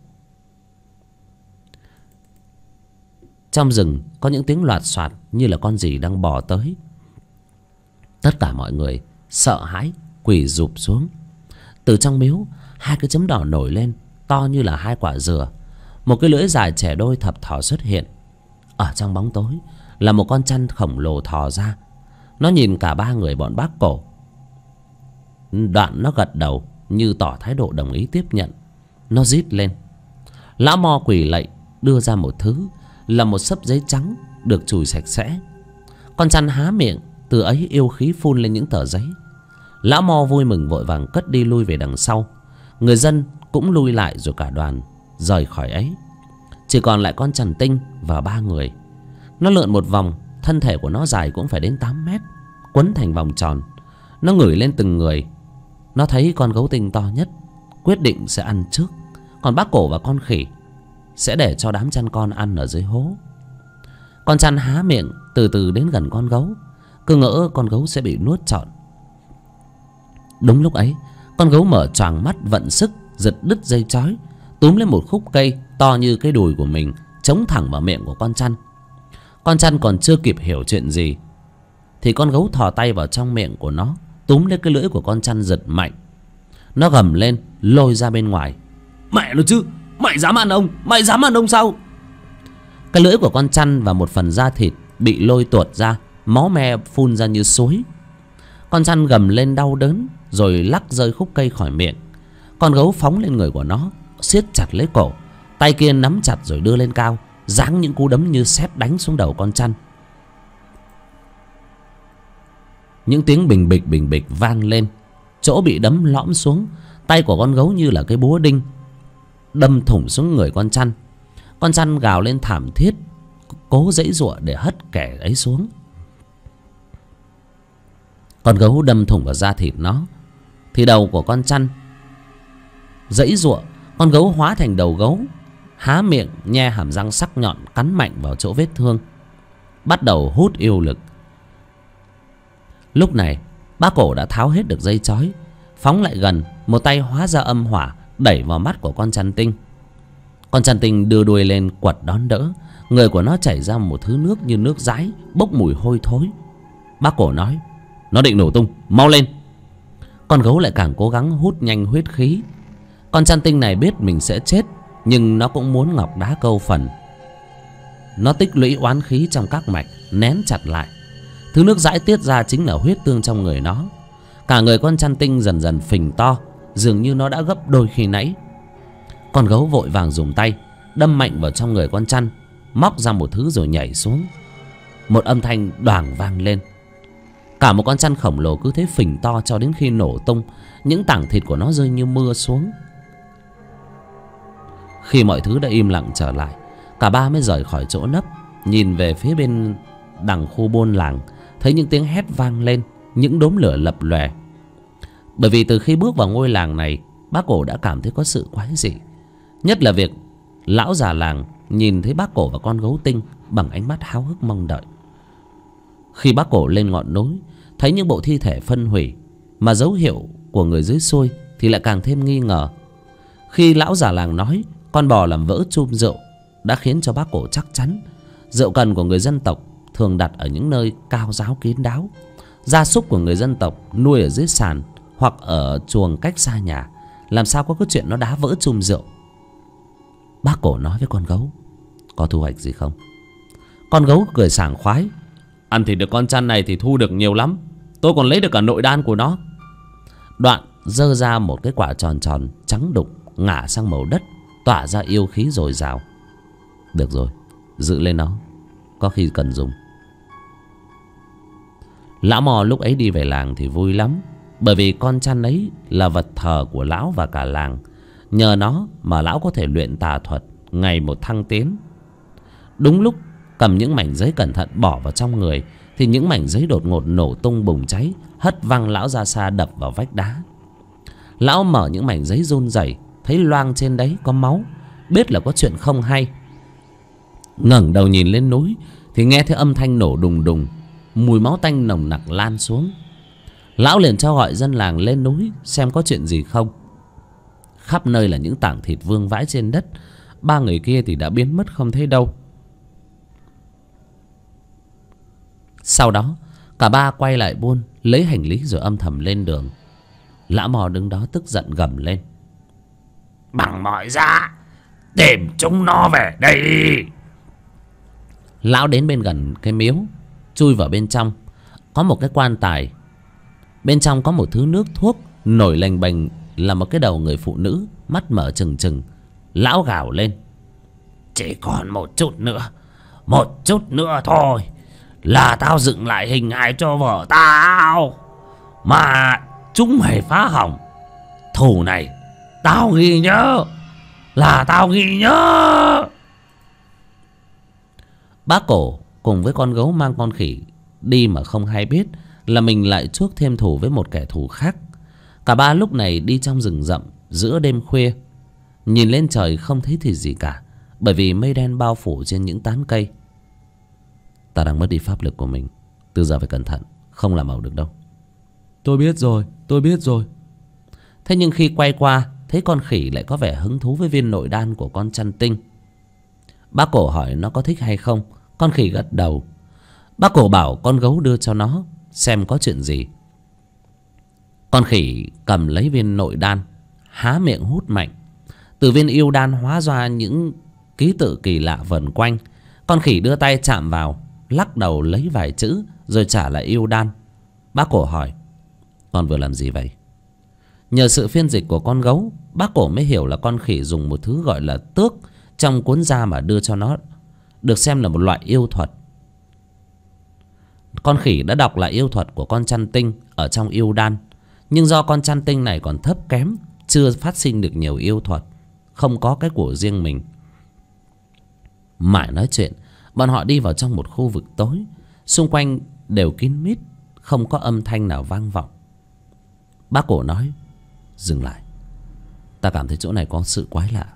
Speaker 1: Trong rừng có những tiếng loạt soạt như là con gì đang bò tới. Tất cả mọi người sợ hãi quỳ rụp xuống. Từ trong miếu, 2 cái chấm đỏ nổi lên, to như là 2 quả dừa. Một cái lưỡi dài chẻ đôi thập thò xuất hiện. Ở trong bóng tối là một con trăn khổng lồ thò ra. Nó nhìn cả 3 người bọn Bác Cổ. Đoạn nó gật đầu như tỏ thái độ đồng ý tiếp nhận. Nó rít lên. Lão mo quỳ lạy đưa ra một thứ, là một xấp giấy trắng được chùi sạch sẽ. Con trăn há miệng, từ ấy yêu khí phun lên những tờ giấy. Lão mo vui mừng vội vàng cất đi lui về đằng sau. Người dân cũng lui lại rồi cả đoàn rời khỏi ấy. Chỉ còn lại con chằn tinh và 3 người. Nó lượn một vòng, thân thể của nó dài cũng phải đến 8 mét, quấn thành vòng tròn. Nó ngửi lên từng người. Nó thấy con gấu tinh to nhất, quyết định sẽ ăn trước. Còn Bác Cổ và con khỉ sẽ để cho đám chăn con ăn ở dưới hố. Con chăn há miệng từ từ đến gần con gấu, cứ ngỡ con gấu sẽ bị nuốt trọn. Đúng lúc ấy, con gấu mở choàng mắt vận sức giật đứt dây trói, túm lên một khúc cây to như cái đùi của mình, chống thẳng vào miệng của con chăn. Con chăn còn chưa kịp hiểu chuyện gì thì con gấu thò tay vào trong miệng của nó, túm lấy cái lưỡi của con chăn giật mạnh. Nó gầm lên lôi ra bên ngoài. Mẹ nó chứ, mày dám ăn ông, mày dám ăn ông sao? Cái lưỡi của con chăn và một phần da thịt bị lôi tuột ra, máu me phun ra như suối. Con chăn gầm lên đau đớn rồi lắc rơi khúc cây khỏi miệng. Con gấu phóng lên người của nó, siết chặt lấy cổ, tay kia nắm chặt rồi đưa lên cao, giáng những cú đấm như sét đánh xuống đầu con chăn. Những tiếng bình bịch vang lên. Chỗ bị đấm lõm xuống, tay của con gấu như là cái búa đinh đâm thủng xuống người con chăn. Con chăn gào lên thảm thiết, cố giãy giụa để hất kẻ ấy xuống. Con gấu đâm thủng vào da thịt nó thì đầu của con chăn giãy giụa. Con gấu hóa thành đầu gấu, há miệng nhe hàm răng sắc nhọn cắn mạnh vào chỗ vết thương, bắt đầu hút yêu lực. Lúc này bác cổ đã tháo hết được dây trói, phóng lại gần, một tay hóa ra âm hỏa đẩy vào mắt của con chăn tinh. Con chăn tinh đưa đuôi lên quật đón đỡ. Người của nó chảy ra một thứ nước như nước dãi, bốc mùi hôi thối. Bác cổ nói: nó định nổ tung, mau lên. Con gấu lại càng cố gắng hút nhanh huyết khí. Con chăn tinh này biết mình sẽ chết, nhưng nó cũng muốn ngọc đá câu phần. Nó tích lũy oán khí trong các mạch, nén chặt lại. Thứ nước dãi tiết ra chính là huyết tương trong người nó. Cả người con chăn tinh dần dần phình to, dường như nó đã gấp đôi khi nãy. Con gấu vội vàng dùng tay đâm mạnh vào trong người con chăn, móc ra một thứ rồi nhảy xuống. Một âm thanh đoàng vang lên. Cả một con chăn khổng lồ cứ thế phình to cho đến khi nổ tung. Những tảng thịt của nó rơi như mưa xuống. Khi mọi thứ đã im lặng trở lại, cả ba mới rời khỏi chỗ nấp, nhìn về phía bên đằng khu buôn làng. Thấy những tiếng hét vang lên, những đốm lửa lập lòe. Bởi vì từ khi bước vào ngôi làng này, bác cổ đã cảm thấy có sự quái dị. Nhất là việc lão già làng nhìn thấy bác cổ và con gấu tinh bằng ánh mắt háo hức mong đợi. Khi bác cổ lên ngọn núi, thấy những bộ thi thể phân hủy mà dấu hiệu của người dưới xuôi, thì lại càng thêm nghi ngờ. Khi lão già làng nói con bò làm vỡ chum rượu, đã khiến cho bác cổ chắc chắn rượu cần của người dân tộc thường đặt ở những nơi cao ráo kín đáo. Gia súc của người dân tộc nuôi ở dưới sàn hoặc ở chuồng cách xa nhà, làm sao có cái chuyện nó đá vỡ chum rượu. Bác cổ nói với con gấu: có thu hoạch gì không? Con gấu cười sảng khoái: ăn thịt được con chăn này thì thu được nhiều lắm. Tôi còn lấy được cả nội đan của nó. Đoạn giơ ra một cái quả tròn tròn trắng đục, ngả sang màu đất, tỏa ra yêu khí dồi dào. Được rồi, giữ lên nó, có khi cần dùng. Lão mò lúc ấy đi về làng thì vui lắm, bởi vì con chăn ấy là vật thờ của lão và cả làng. Nhờ nó mà lão có thể luyện tà thuật, ngày một thăng tiến. Đúng lúc cầm những mảnh giấy cẩn thận bỏ vào trong người, thì những mảnh giấy đột ngột nổ tung bùng cháy, hất văng lão ra xa, đập vào vách đá. Lão mở những mảnh giấy run rẩy, thấy loang trên đấy có máu, biết là có chuyện không hay. Ngẩng đầu nhìn lên núi thì nghe thấy âm thanh nổ đùng đùng, mùi máu tanh nồng nặc lan xuống. Lão liền cho gọi dân làng lên núi xem có chuyện gì không. Khắp nơi là những tảng thịt vương vãi trên đất. Ba người kia thì đã biến mất không thấy đâu. Sau đó cả ba quay lại buôn, lấy hành lý rồi âm thầm lên đường. Lão mò đứng đó tức giận gầm lên: bằng mọi giá tìm chúng nó về đây. Lão đến bên gần cái miếu, chui vào bên trong. Có một cái quan tài, bên trong có một thứ nước thuốc nổi lềnh bềnh, là một cái đầu người phụ nữ, mắt mở trừng trừng. Lão gào lên: chỉ còn một chút nữa thôi là tao dựng lại hình hài cho vợ tao, mà chúng mày phá hỏng. Thù này tao ghi nhớ, là tao ghi nhớ. Bác cổ cùng với con gấu mang con khỉ đi mà không hay biết là mình lại chuốc thêm thù với một kẻ thù khác. Cả ba lúc này đi trong rừng rậm giữa đêm khuya, nhìn lên trời không thấy thì gì cả, bởi vì mây đen bao phủ trên những tán cây. Ta đang mất đi pháp lực của mình, từ giờ phải cẩn thận, không làm ẩu được đâu.
Speaker 2: Tôi biết rồi, tôi biết rồi.
Speaker 1: Thế nhưng khi quay qua, thấy con khỉ lại có vẻ hứng thú với viên nội đan của con chăn tinh. Bác Cổ hỏi nó có thích hay không. Con khỉ gật đầu. Bác Cổ bảo con gấu đưa cho nó, xem có chuyện gì. Con khỉ cầm lấy viên nội đan, há miệng hút mạnh. Từ viên yêu đan hóa ra những ký tự kỳ lạ vần quanh. Con khỉ đưa tay chạm vào, lắc đầu lấy vài chữ, rồi trả lại yêu đan. Bác Cổ hỏi, con vừa làm gì vậy? Nhờ sự phiên dịch của con gấu, bác Cổ mới hiểu là con khỉ dùng một thứ gọi là tước trong cuốn da mà đưa cho nó, được xem là một loại yêu thuật. Con khỉ đã đọc lại yêu thuật của con chăn tinh ở trong yêu đan. Nhưng do con chăn tinh này còn thấp kém, chưa phát sinh được nhiều yêu thuật, không có cái của riêng mình. Mãi nói chuyện, bọn họ đi vào trong một khu vực tối. Xung quanh đều kín mít, không có âm thanh nào vang vọng. Bác Cổ nói, dừng lại. Ta cảm thấy chỗ này có sự quái lạ.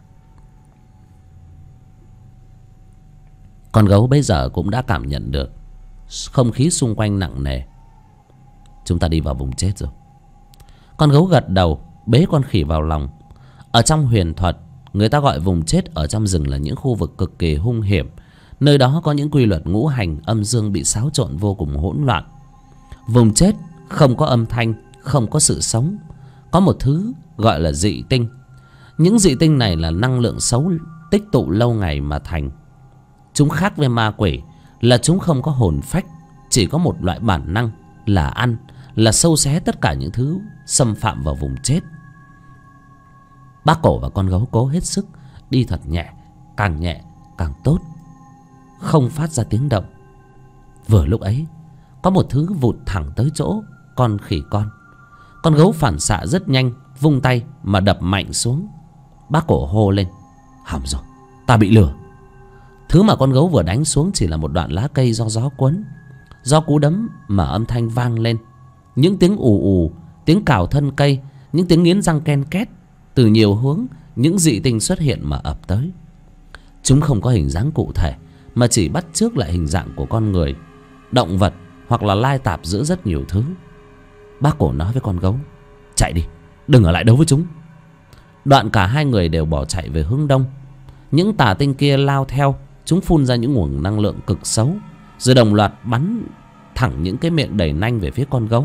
Speaker 1: Con gấu bây giờ cũng đã cảm nhận được không khí xung quanh nặng nề. Chúng ta đi vào vùng chết rồi. Con gấu gật đầu, bế con khỉ vào lòng. Ở trong huyền thuật, người ta gọi vùng chết ở trong rừng là những khu vực cực kỳ hung hiểm. Nơi đó có những quy luật ngũ hành âm dương bị xáo trộn vô cùng hỗn loạn. Vùng chết không có âm thanh, không có sự sống. Có một thứ gọi là dị tinh. Những dị tinh này là năng lượng xấu tích tụ lâu ngày mà thành. Chúng khác với ma quỷ là chúng không có hồn phách, chỉ có một loại bản năng là ăn, là sâu xé tất cả những thứ xâm phạm vào vùng chết. Bác Cổ và con gấu cố hết sức đi thật nhẹ càng tốt, không phát ra tiếng động. Vừa lúc ấy, có một thứ vụt thẳng tới chỗ con khỉ con. Con gấu phản xạ rất nhanh, vung tay mà đập mạnh xuống. Bác Cổ hô lên, hỏng rồi, ta bị lừa. Thứ mà con gấu vừa đánh xuống chỉ là một đoạn lá cây do gió cuốn. Do cú đấm mà âm thanh vang lên, những tiếng ù ù, tiếng cào thân cây, những tiếng nghiến răng ken két. Từ nhiều hướng, những dị tinh xuất hiện mà ập tới. Chúng không có hình dáng cụ thể, mà chỉ bắt chước lại hình dạng của con người, động vật, hoặc là lai tạp giữa rất nhiều thứ. Bác Cổ nói với con gấu, chạy đi, đừng ở lại đấu với chúng. Đoạn cả hai người đều bỏ chạy về hướng đông. Những tà tinh kia lao theo. Chúng phun ra những nguồn năng lượng cực xấu, rồi đồng loạt bắn thẳng những cái miệng đầy nanh về phía con gấu.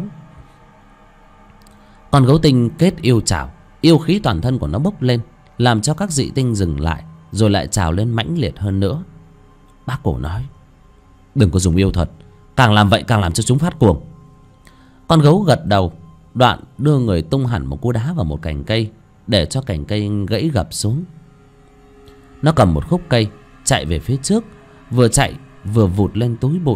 Speaker 1: Con gấu tinh kết yêu trảo, yêu khí toàn thân của nó bốc lên, làm cho các dị tinh dừng lại, rồi lại trào lên mãnh liệt hơn nữa. Bác Cổ nói, đừng có dùng yêu thuật, càng làm vậy càng làm cho chúng phát cuồng. Con gấu gật đầu, đoạn đưa người tung hẳn một cú đá vào một cành cây, để cho cành cây gãy gập xuống. Nó cầm một khúc cây chạy về phía trước, vừa chạy vừa vụt lên túi bụi.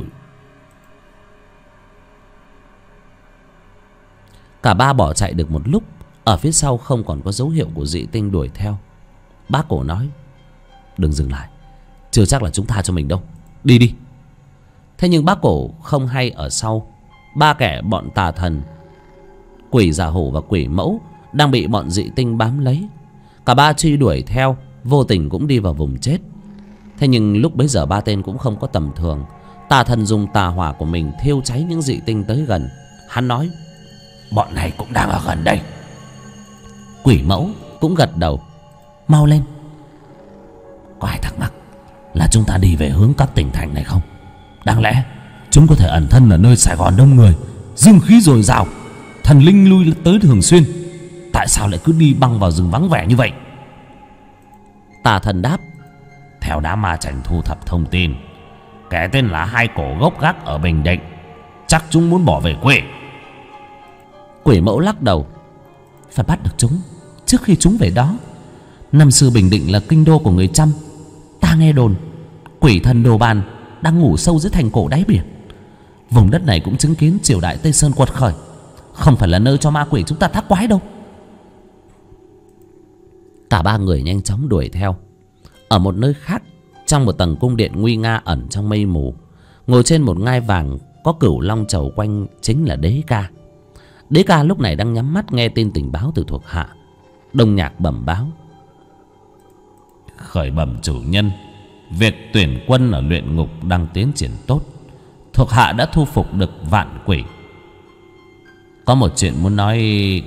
Speaker 1: Cả ba bỏ chạy được một lúc, ở phía sau không còn có dấu hiệu của dị tinh đuổi theo. Bác Cổ nói, đừng dừng lại, chưa chắc là chúng tha cho mình đâu, đi đi. Thế nhưng bác Cổ không hay ở sau, ba kẻ bọn tà thần, quỷ già hổ và quỷ mẫu đang bị bọn dị tinh bám lấy. Cả ba truy đuổi theo, vô tình cũng đi vào vùng chết. Thế nhưng lúc bấy giờ ba tên cũng không có tầm thường. Tà thần dùng tà hỏa của mình thiêu cháy những dị tinh tới gần. Hắn nói, bọn này cũng đang ở gần đây. Quỷ mẫu cũng gật đầu, mau lên. Có ai thắc mắc là chúng ta đi về hướng các tỉnh thành này không? Đáng lẽ chúng có thể ẩn thân ở nơi Sài Gòn đông người, dương khí dồi dào, thần linh lui tới thường xuyên. Tại sao lại cứ đi băng vào rừng vắng vẻ như vậy? Tà thần đáp, theo đám ma chảnh thu thập thông tin, kẻ tên là Hai Cổ gốc gác ở Bình Định, chắc chúng muốn bỏ về quê. Quỷ mẫu lắc đầu, phải bắt được chúng trước khi chúng về đó. Năm xưa Bình Định là kinh đô của người Chăm. Ta nghe đồn quỷ thần Đồ Bàn đang ngủ sâu dưới thành cổ đáy biển. Vùng đất này cũng chứng kiến triều đại Tây Sơn quật khởi, không phải là nơi cho ma quỷ chúng ta thác quái đâu. Cả ba người nhanh chóng đuổi theo. Ở một nơi khác, trong một tầng cung điện nguy nga ẩn trong mây mù, ngồi trên một ngai vàng có cửu long chầu quanh chính là Đế Ca. Đế Ca lúc này đang nhắm mắt nghe tin tình báo từ thuộc hạ. Đông Nhạc bẩm báo, khởi bẩm chủ nhân, việc tuyển quân ở luyện ngục đang tiến triển tốt. Thuộc hạ đã thu phục được vạn quỷ. Có một chuyện muốn nói.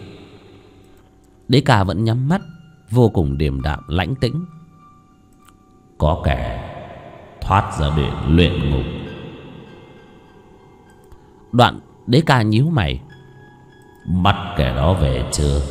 Speaker 1: Đế Ca vẫn nhắm mắt, vô cùng điềm đạm lãnh tĩnh. Có kẻ thoát ra biển luyện ngục. Đoạn Đế Ca nhíu mày. Bắt kẻ đó về chưa?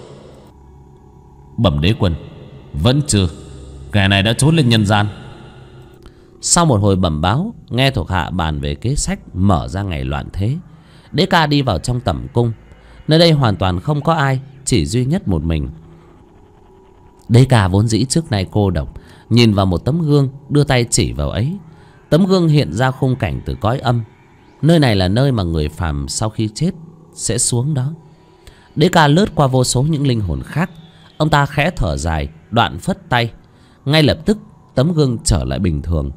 Speaker 1: Bẩm đế quân, vẫn chưa. Kẻ này đã trốn lên nhân gian. Sau một hồi bẩm báo, nghe thuộc hạ bàn về kế sách mở ra ngày loạn thế, Đế Ca đi vào trong tẩm cung. Nơi đây hoàn toàn không có ai, chỉ duy nhất một mình. Đế Ca vốn dĩ trước nay cô độc, nhìn vào một tấm gương, đưa tay chỉ vào ấy. Tấm gương hiện ra khung cảnh từ cõi âm. Nơi này là nơi mà người phàm sau khi chết sẽ xuống đó. Đế Ca lướt qua vô số những linh hồn khác. Ông ta khẽ thở dài, đoạn phất tay. Ngay lập tức tấm gương trở lại bình thường.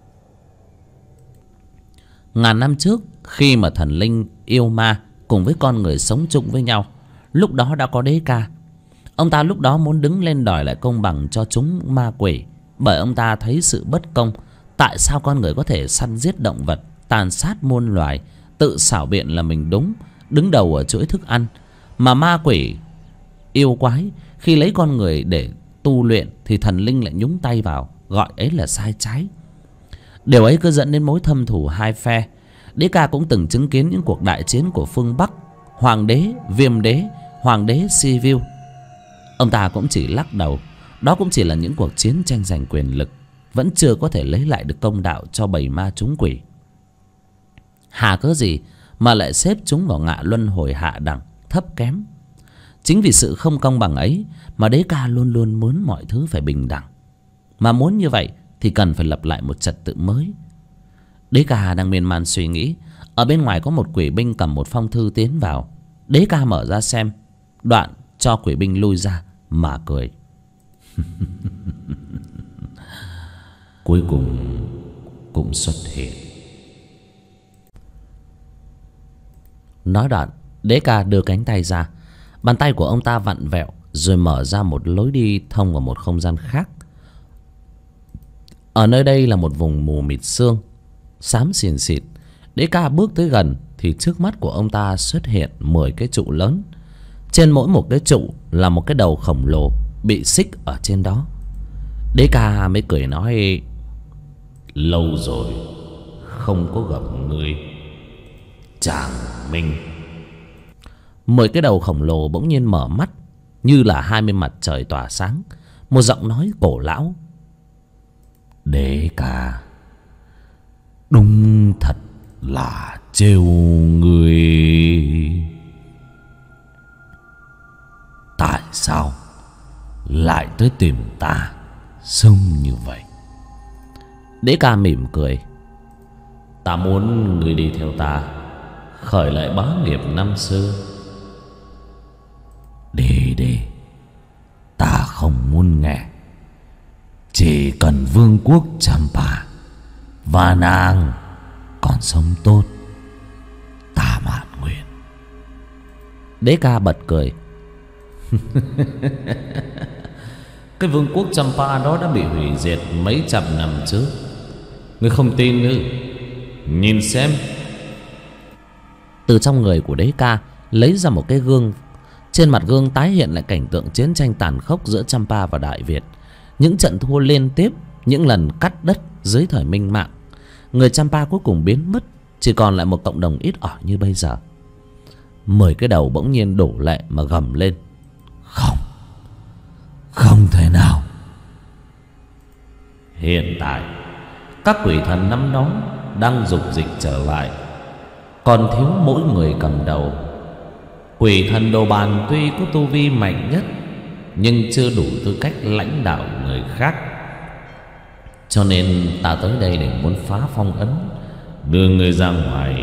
Speaker 1: Ngàn năm trước, khi mà thần linh yêu ma cùng với con người sống chung với nhau, lúc đó đã có Đế Ca. Ông ta lúc đó muốn đứng lên đòi lại công bằng cho chúng ma quỷ, bởi ông ta thấy sự bất công. Tại sao con người có thể săn giết động vật, tàn sát muôn loài, tự xảo biện là mình đúng, đứng đầu ở chuỗi thức ăn, mà ma quỷ yêu quái khi lấy con người để tu luyện thì thần linh lại nhúng tay vào, gọi ấy là sai trái. Điều ấy cứ dẫn đến mối thâm thù hai phe. Đế Ca cũng từng chứng kiến những cuộc đại chiến của phương Bắc, Hoàng đế, Viêm đế, Hoàng đế Sibiu. Ông ta cũng chỉ lắc đầu. Đó cũng chỉ là những cuộc chiến tranh giành quyền lực, vẫn chưa có thể lấy lại được công đạo cho bầy ma chúng quỷ. Hà cớ gì mà lại xếp chúng vào ngạ luân hồi hạ đẳng, thấp kém. Chính vì sự không công bằng ấy mà Đế Ca luôn luôn muốn mọi thứ phải bình đẳng. Mà muốn như vậy thì cần phải lập lại một trật tự mới. Đế Ca đang miên man suy nghĩ, ở bên ngoài có một quỷ binh cầm một phong thư tiến vào. Đế Ca mở ra xem, đoạn cho quỷ binh lui ra mà cười. Cuối cùng cũng xuất hiện. Nói đoạn, Đế Ca đưa cánh tay ra. Bàn tay của ông ta vặn vẹo, rồi mở ra một lối đi thông vào một không gian khác. Ở nơi đây là một vùng mù mịt sương, xám xìn xịt. Đế Ca bước tới gần thì trước mắt của ông ta xuất hiện 10 cái trụ lớn. Trên mỗi một cái trụ là một cái đầu khổng lồ bị xích ở trên đó. Đế Ca mới cười nói: Lâu rồi không có gặp người, Tràng Minh. 10 cái đầu khổng lồ bỗng nhiên mở mắt, như là 20 mặt trời tỏa sáng. Một giọng nói cổ lão: Đế Ca, đúng thật là trêu người. Tại sao lại tới tìm ta sớm như vậy? Đế Ca mỉm cười: Ta muốn người đi theo ta, khởi lại bá nghiệp năm xưa. Đi, ta không muốn nghe. Chỉ cần vương quốc Champa và nàng còn sống tốt, ta mãn nguyện. Đế Ca bật cười. Cái vương quốc Champa đó đã bị hủy diệt mấy trăm năm trước. Ngươi không tin nữa, nhìn xem. Từ trong người của Đế Ca lấy ra một cái gương. Trên mặt gương tái hiện lại cảnh tượng chiến tranh tàn khốc giữa Champa và Đại Việt. Những trận thua liên tiếp, những lần cắt đất dưới thời Minh Mạng. Người Champa cuối cùng biến mất, chỉ còn lại một cộng đồng ít ỏi như bây giờ. 10 cái đầu bỗng nhiên đổ lệ mà gầm lên: Không thể nào. Hiện tại các quỷ thần năm đó đang dục dịch trở lại, còn thiếu mỗi người cầm đầu. Quỷ thần Đồ Bàn tuy có tu vi mạnh nhất, nhưng chưa đủ tư cách lãnh đạo người khác. Cho nên ta tới đây để muốn phá phong ấn, đưa người ra ngoài.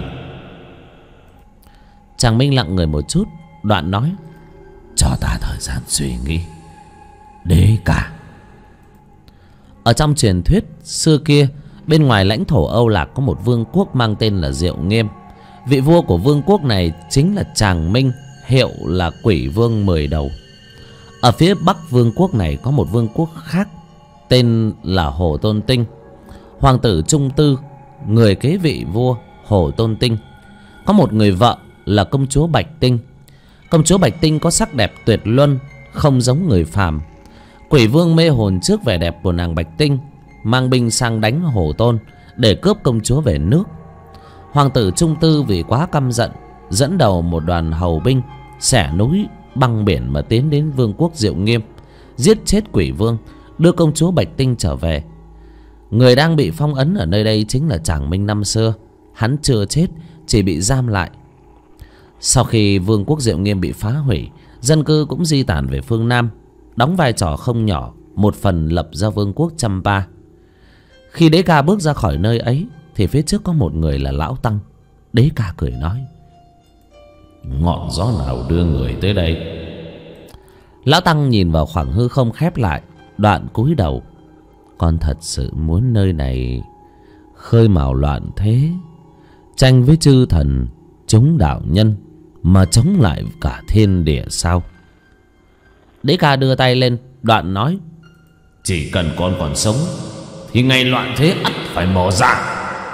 Speaker 1: Tràng Minh lặng người một chút, đoạn nói: Cho ta thời gian suy nghĩ, Đế Ca. Ở trong truyền thuyết xưa kia, bên ngoài lãnh thổ Âu Lạc có một vương quốc mang tên là Diệu Nghiêm. Vị vua của vương quốc này chính là Tràng Minh, hiệu là Quỷ Vương 10 đầu. Ở phía bắc vương quốc này có một vương quốc khác tên là Hồ Tôn Tinh. Hoàng tử Trung Tư, người kế vị vua, Hổ Tôn Tinh. Có một người vợ là công chúa Bạch Tinh. Công chúa Bạch Tinh có sắc đẹp tuyệt luân, không giống người phàm. Quỷ vương mê hồn trước vẻ đẹp của nàng Bạch Tinh, mang binh sang đánh Hổ Tôn để cướp công chúa về nước. Hoàng tử Trung Tư vì quá căm giận, dẫn đầu một đoàn hầu binh xẻ núi băng biển mà tiến đến vương quốc Diệu Nghiêm, giết chết quỷ vương, đưa công chúa Bạch Tinh trở về. Người đang bị phong ấn ở nơi đây chính là Tràng Minh năm xưa. Hắn chưa chết, chỉ bị giam lại. Sau khi vương quốc Diệu Nghiêm bị phá hủy, dân cư cũng di tản về phương Nam, đóng vai trò không nhỏ một phần lập ra vương quốc Champa. Khi Đế Ca bước ra khỏi nơi ấy thì phía trước có một người là Lão Tăng. Đế Ca cười nói:
Speaker 2: ngọn gió nào đưa người tới đây?
Speaker 1: Lão Tăng nhìn vào khoảng hư không khép lại, đoạn cúi đầu: con thật sự muốn nơi này khơi mào loạn thế, tranh với chư thần, chống đạo nhân, mà chống lại cả thiên địa sao? Đế Ca đưa tay lên, đoạn nói:
Speaker 2: chỉ cần con còn sống thì ngày loạn thế ắt phải mò ra.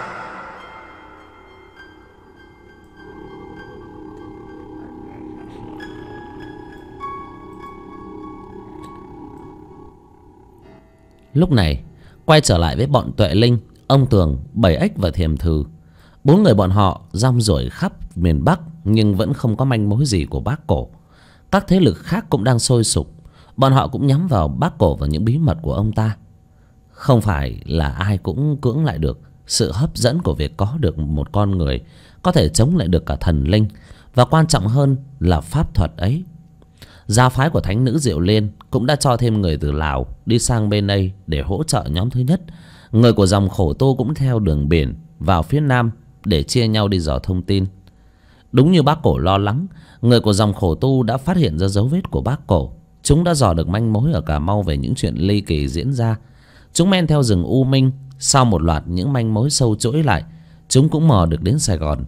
Speaker 1: Lúc này quay trở lại với bọn Tuệ Linh, ông Tường, Bảy Ếch và Thiềm Thừ. Bốn người bọn họ rong ruổi khắp miền Bắc nhưng vẫn không có manh mối gì của Bác Cổ. Các thế lực khác cũng đang sôi sục. Bọn họ cũng nhắm vào Bác Cổ và những bí mật của ông ta. Không phải là ai cũng cưỡng lại được sự hấp dẫn của việc có được một con người có thể chống lại được cả thần linh, và quan trọng hơn là pháp thuật ấy. Gia phái của Thánh nữ Diệu Liên cũng đã cho thêm người từ Lào đi sang bên đây để hỗ trợ nhóm thứ nhất. Người của dòng Khổ Tu cũng theo đường biển vào phía Nam để chia nhau đi dò thông tin. Đúng như Bác Cổ lo lắng, người của dòng Khổ Tu đã phát hiện ra dấu vết của Bác Cổ. Chúng đã dò được manh mối ở Cà Mau về những chuyện ly kỳ diễn ra. Chúng men theo rừng U Minh. Sau một loạt những manh mối sâu chuỗi lại, chúng cũng mò được đến Sài Gòn.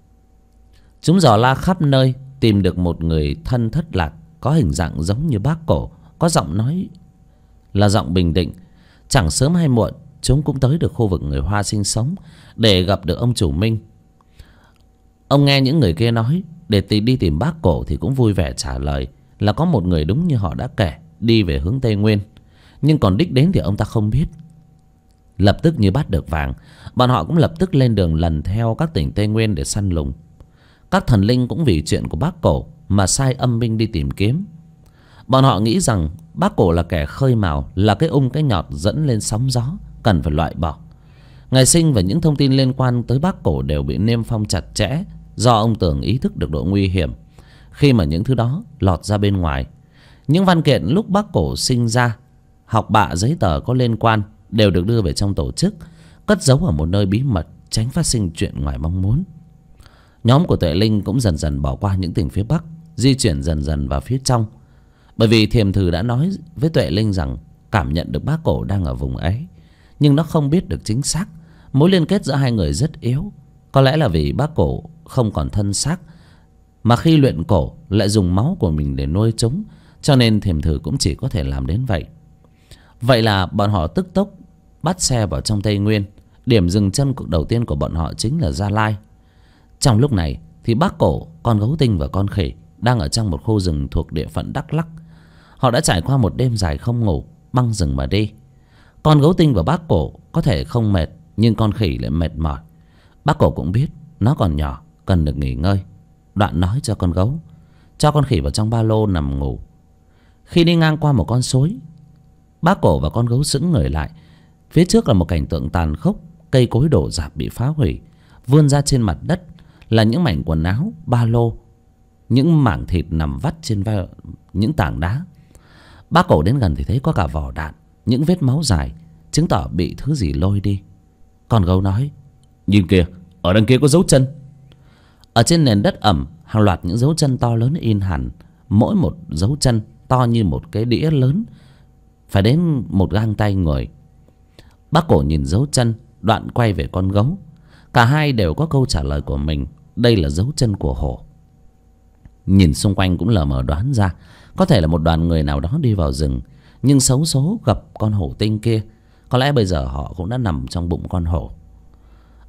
Speaker 1: Chúng dò la khắp nơi, tìm được một người thân thất lạc, có hình dạng giống như Bác Cổ, có giọng nói là giọng bình định. Chẳng sớm hay muộn, chúng cũng tới được khu vực người Hoa sinh sống để gặp được ông chủ Minh. Ông nghe những người kia nói để đi tìm Bác Cổ thì cũng vui vẻ trả lời là có một người đúng như họ đã kể đi về hướng Tây Nguyên, nhưng còn đích đến thì ông ta không biết. Lập tức như bắt được vàng, bọn họ cũng lập tức lên đường lần theo các tỉnh Tây Nguyên để săn lùng. Các thần linh cũng vì chuyện của Bác Cổ mà sai âm binh đi tìm kiếm. Bọn họ nghĩ rằng Bác Cổ là kẻ khơi mào, là cái cái nhọt dẫn lên sóng gió, cần phải loại bỏ. Ngày sinh và những thông tin liên quan tới Bác Cổ đều bị niêm phong chặt chẽ, do ông Tường ý thức được độ nguy hiểm khi mà những thứ đó lọt ra bên ngoài. Những văn kiện lúc Bác Cổ sinh ra, học bạ, giấy tờ có liên quan đều được đưa về trong tổ chức, cất giấu ở một nơi bí mật, tránh phát sinh chuyện ngoài mong muốn. Nhóm của Tuệ Linh cũng dần dần bỏ qua những tỉnh phía Bắc, di chuyển dần dần vào phía trong. Bởi vì Thiềm Thừ đã nói với Tuệ Linh rằng cảm nhận được Bác Cổ đang ở vùng ấy, nhưng nó không biết được chính xác. Mối liên kết giữa hai người rất yếu. Có lẽ là vì Bác Cổ không còn thân xác, mà khi luyện cổ lại dùng máu của mình để nuôi chúng, cho nên Thiềm Thừ cũng chỉ có thể làm đến vậy. Vậy là bọn họ tức tốc bắt xe vào trong Tây Nguyên. Điểm dừng chân đầu tiên của bọn họ chính là Gia Lai. Trong lúc này thì Bác Cổ, con gấu tinh và con khỉ đang ở trong một khu rừng thuộc địa phận Đắk Lắk. Họ đã trải qua một đêm dài không ngủ, băng rừng mà đi. Con gấu tinh và Bác Cổ có thể không mệt, nhưng con khỉ lại mệt mỏi. Bác Cổ cũng biết nó còn nhỏ, cần được nghỉ ngơi. Đoạn nói cho con gấu cho con khỉ vào trong ba lô nằm ngủ. Khi đi ngang qua một con suối, Bác Cổ và con gấu sững người lại. Phía trước là một cảnh tượng tàn khốc, cây cối đổ rạp bị phá hủy. Vươn ra trên mặt đất là những mảnh quần áo, ba lô, những mảng thịt nằm vắt trên những tảng đá. Bác Cổ đến gần thì thấy có cả vỏ đạn, những vết máu dài, chứng tỏ bị thứ gì lôi đi. Con gấu nói:
Speaker 2: nhìn kìa, ở đằng kia có dấu chân.
Speaker 1: Ở trên nền đất ẩm, hàng loạt những dấu chân to lớn in hẳn. Mỗi một dấu chân to như một cái đĩa lớn, phải đến một gang tay người. Bác Cổ nhìn dấu chân, đoạn quay về con gấu. Cả hai đều có câu trả lời của mình. Đây là dấu chân của hổ. Nhìn xung quanh cũng lờ mờ đoán ra có thể là một đoàn người nào đó đi vào rừng, nhưng xấu số gặp con hổ tinh kia. Có lẽ bây giờ họ cũng đã nằm trong bụng con hổ.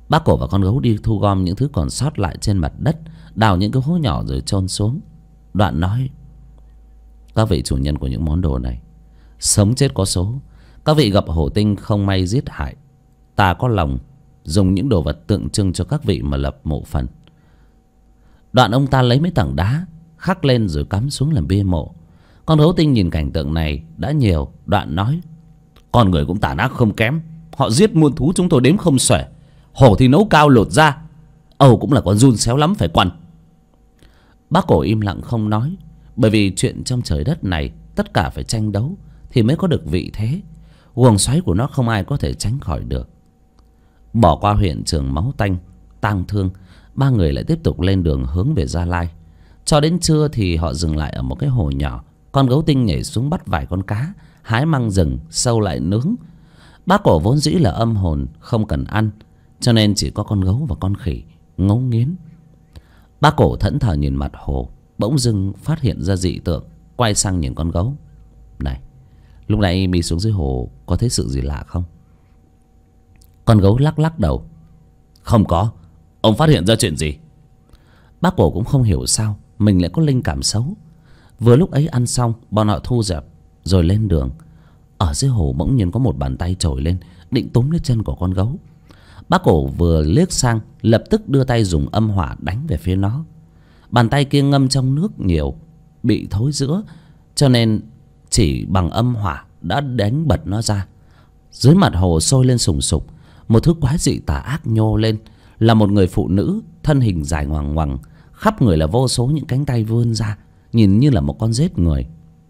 Speaker 1: Bác Cổ và con gấu đi thu gom những thứ còn sót lại trên mặt đất, đào những cái hố nhỏ rồi chôn xuống. Đoạn nói: các vị chủ nhân của những món đồ này, sống chết có số. Các vị gặp hổ tinh không may giết hại, ta có lòng dùng những đồ vật tượng trưng cho các vị mà lập mộ phần. Đoạn ông ta lấy mấy tảng đá khắc lên rồi cắm xuống làm bia mộ. Con gấu tinh nhìn cảnh tượng này đã nhiều. Đoạn nói: con người cũng tàn ác không kém. Họ giết muôn thú chúng tôi đếm không xuể. Hổ thì nấu cao lột ra, ầu cũng là con giun xéo lắm phải quằn. Bác Cổ im lặng không nói. Bởi vì chuyện trong trời đất này tất cả phải tranh đấu thì mới có được vị thế. Guồng xoáy của nó không ai có thể tránh khỏi được. Bỏ qua hiện trường máu tanh tang thương, ba người lại tiếp tục lên đường hướng về Gia Lai. Cho đến trưa thì họ dừng lại ở một cái hồ nhỏ. Con gấu tinh nhảy xuống bắt vài con cá, hái măng rừng sâu lại nướng. Bác Cổ vốn dĩ là âm hồn không cần ăn, cho nên chỉ có con gấu và con khỉ ngấu nghiến. Bác Cổ thẫn thờ nhìn mặt hồ, bỗng dưng phát hiện ra dị tượng, quay sang nhìn con gấu: này, lúc nãy mi xuống dưới hồ có thấy sự gì lạ không? Con gấu lắc lắc đầu: không có. Ông phát hiện ra chuyện gì? Bác Cổ cũng không hiểu sao mình lại có linh cảm xấu. Vừa lúc ấy ăn xong, bọn họ thu dẹp rồi lên đường. Ở dưới hồ bỗng nhiên có một bàn tay trồi lên, định túm lấy chân của con gấu. Bác Cổ vừa liếc sang, lập tức đưa tay dùng âm hỏa đánh về phía nó. Bàn tay kia ngâm trong nước nhiều, bị thối rữa, cho nên chỉ bằng âm hỏa đã đánh bật nó ra. Dưới mặt hồ sôi lên sùng sục, một thứ quái dị tà ác nhô lên, là một người phụ nữ, thân hình dài ngoằng ngoằng, khắp người là vô số những cánh tay vươn ra, nhìn như là một con rết người.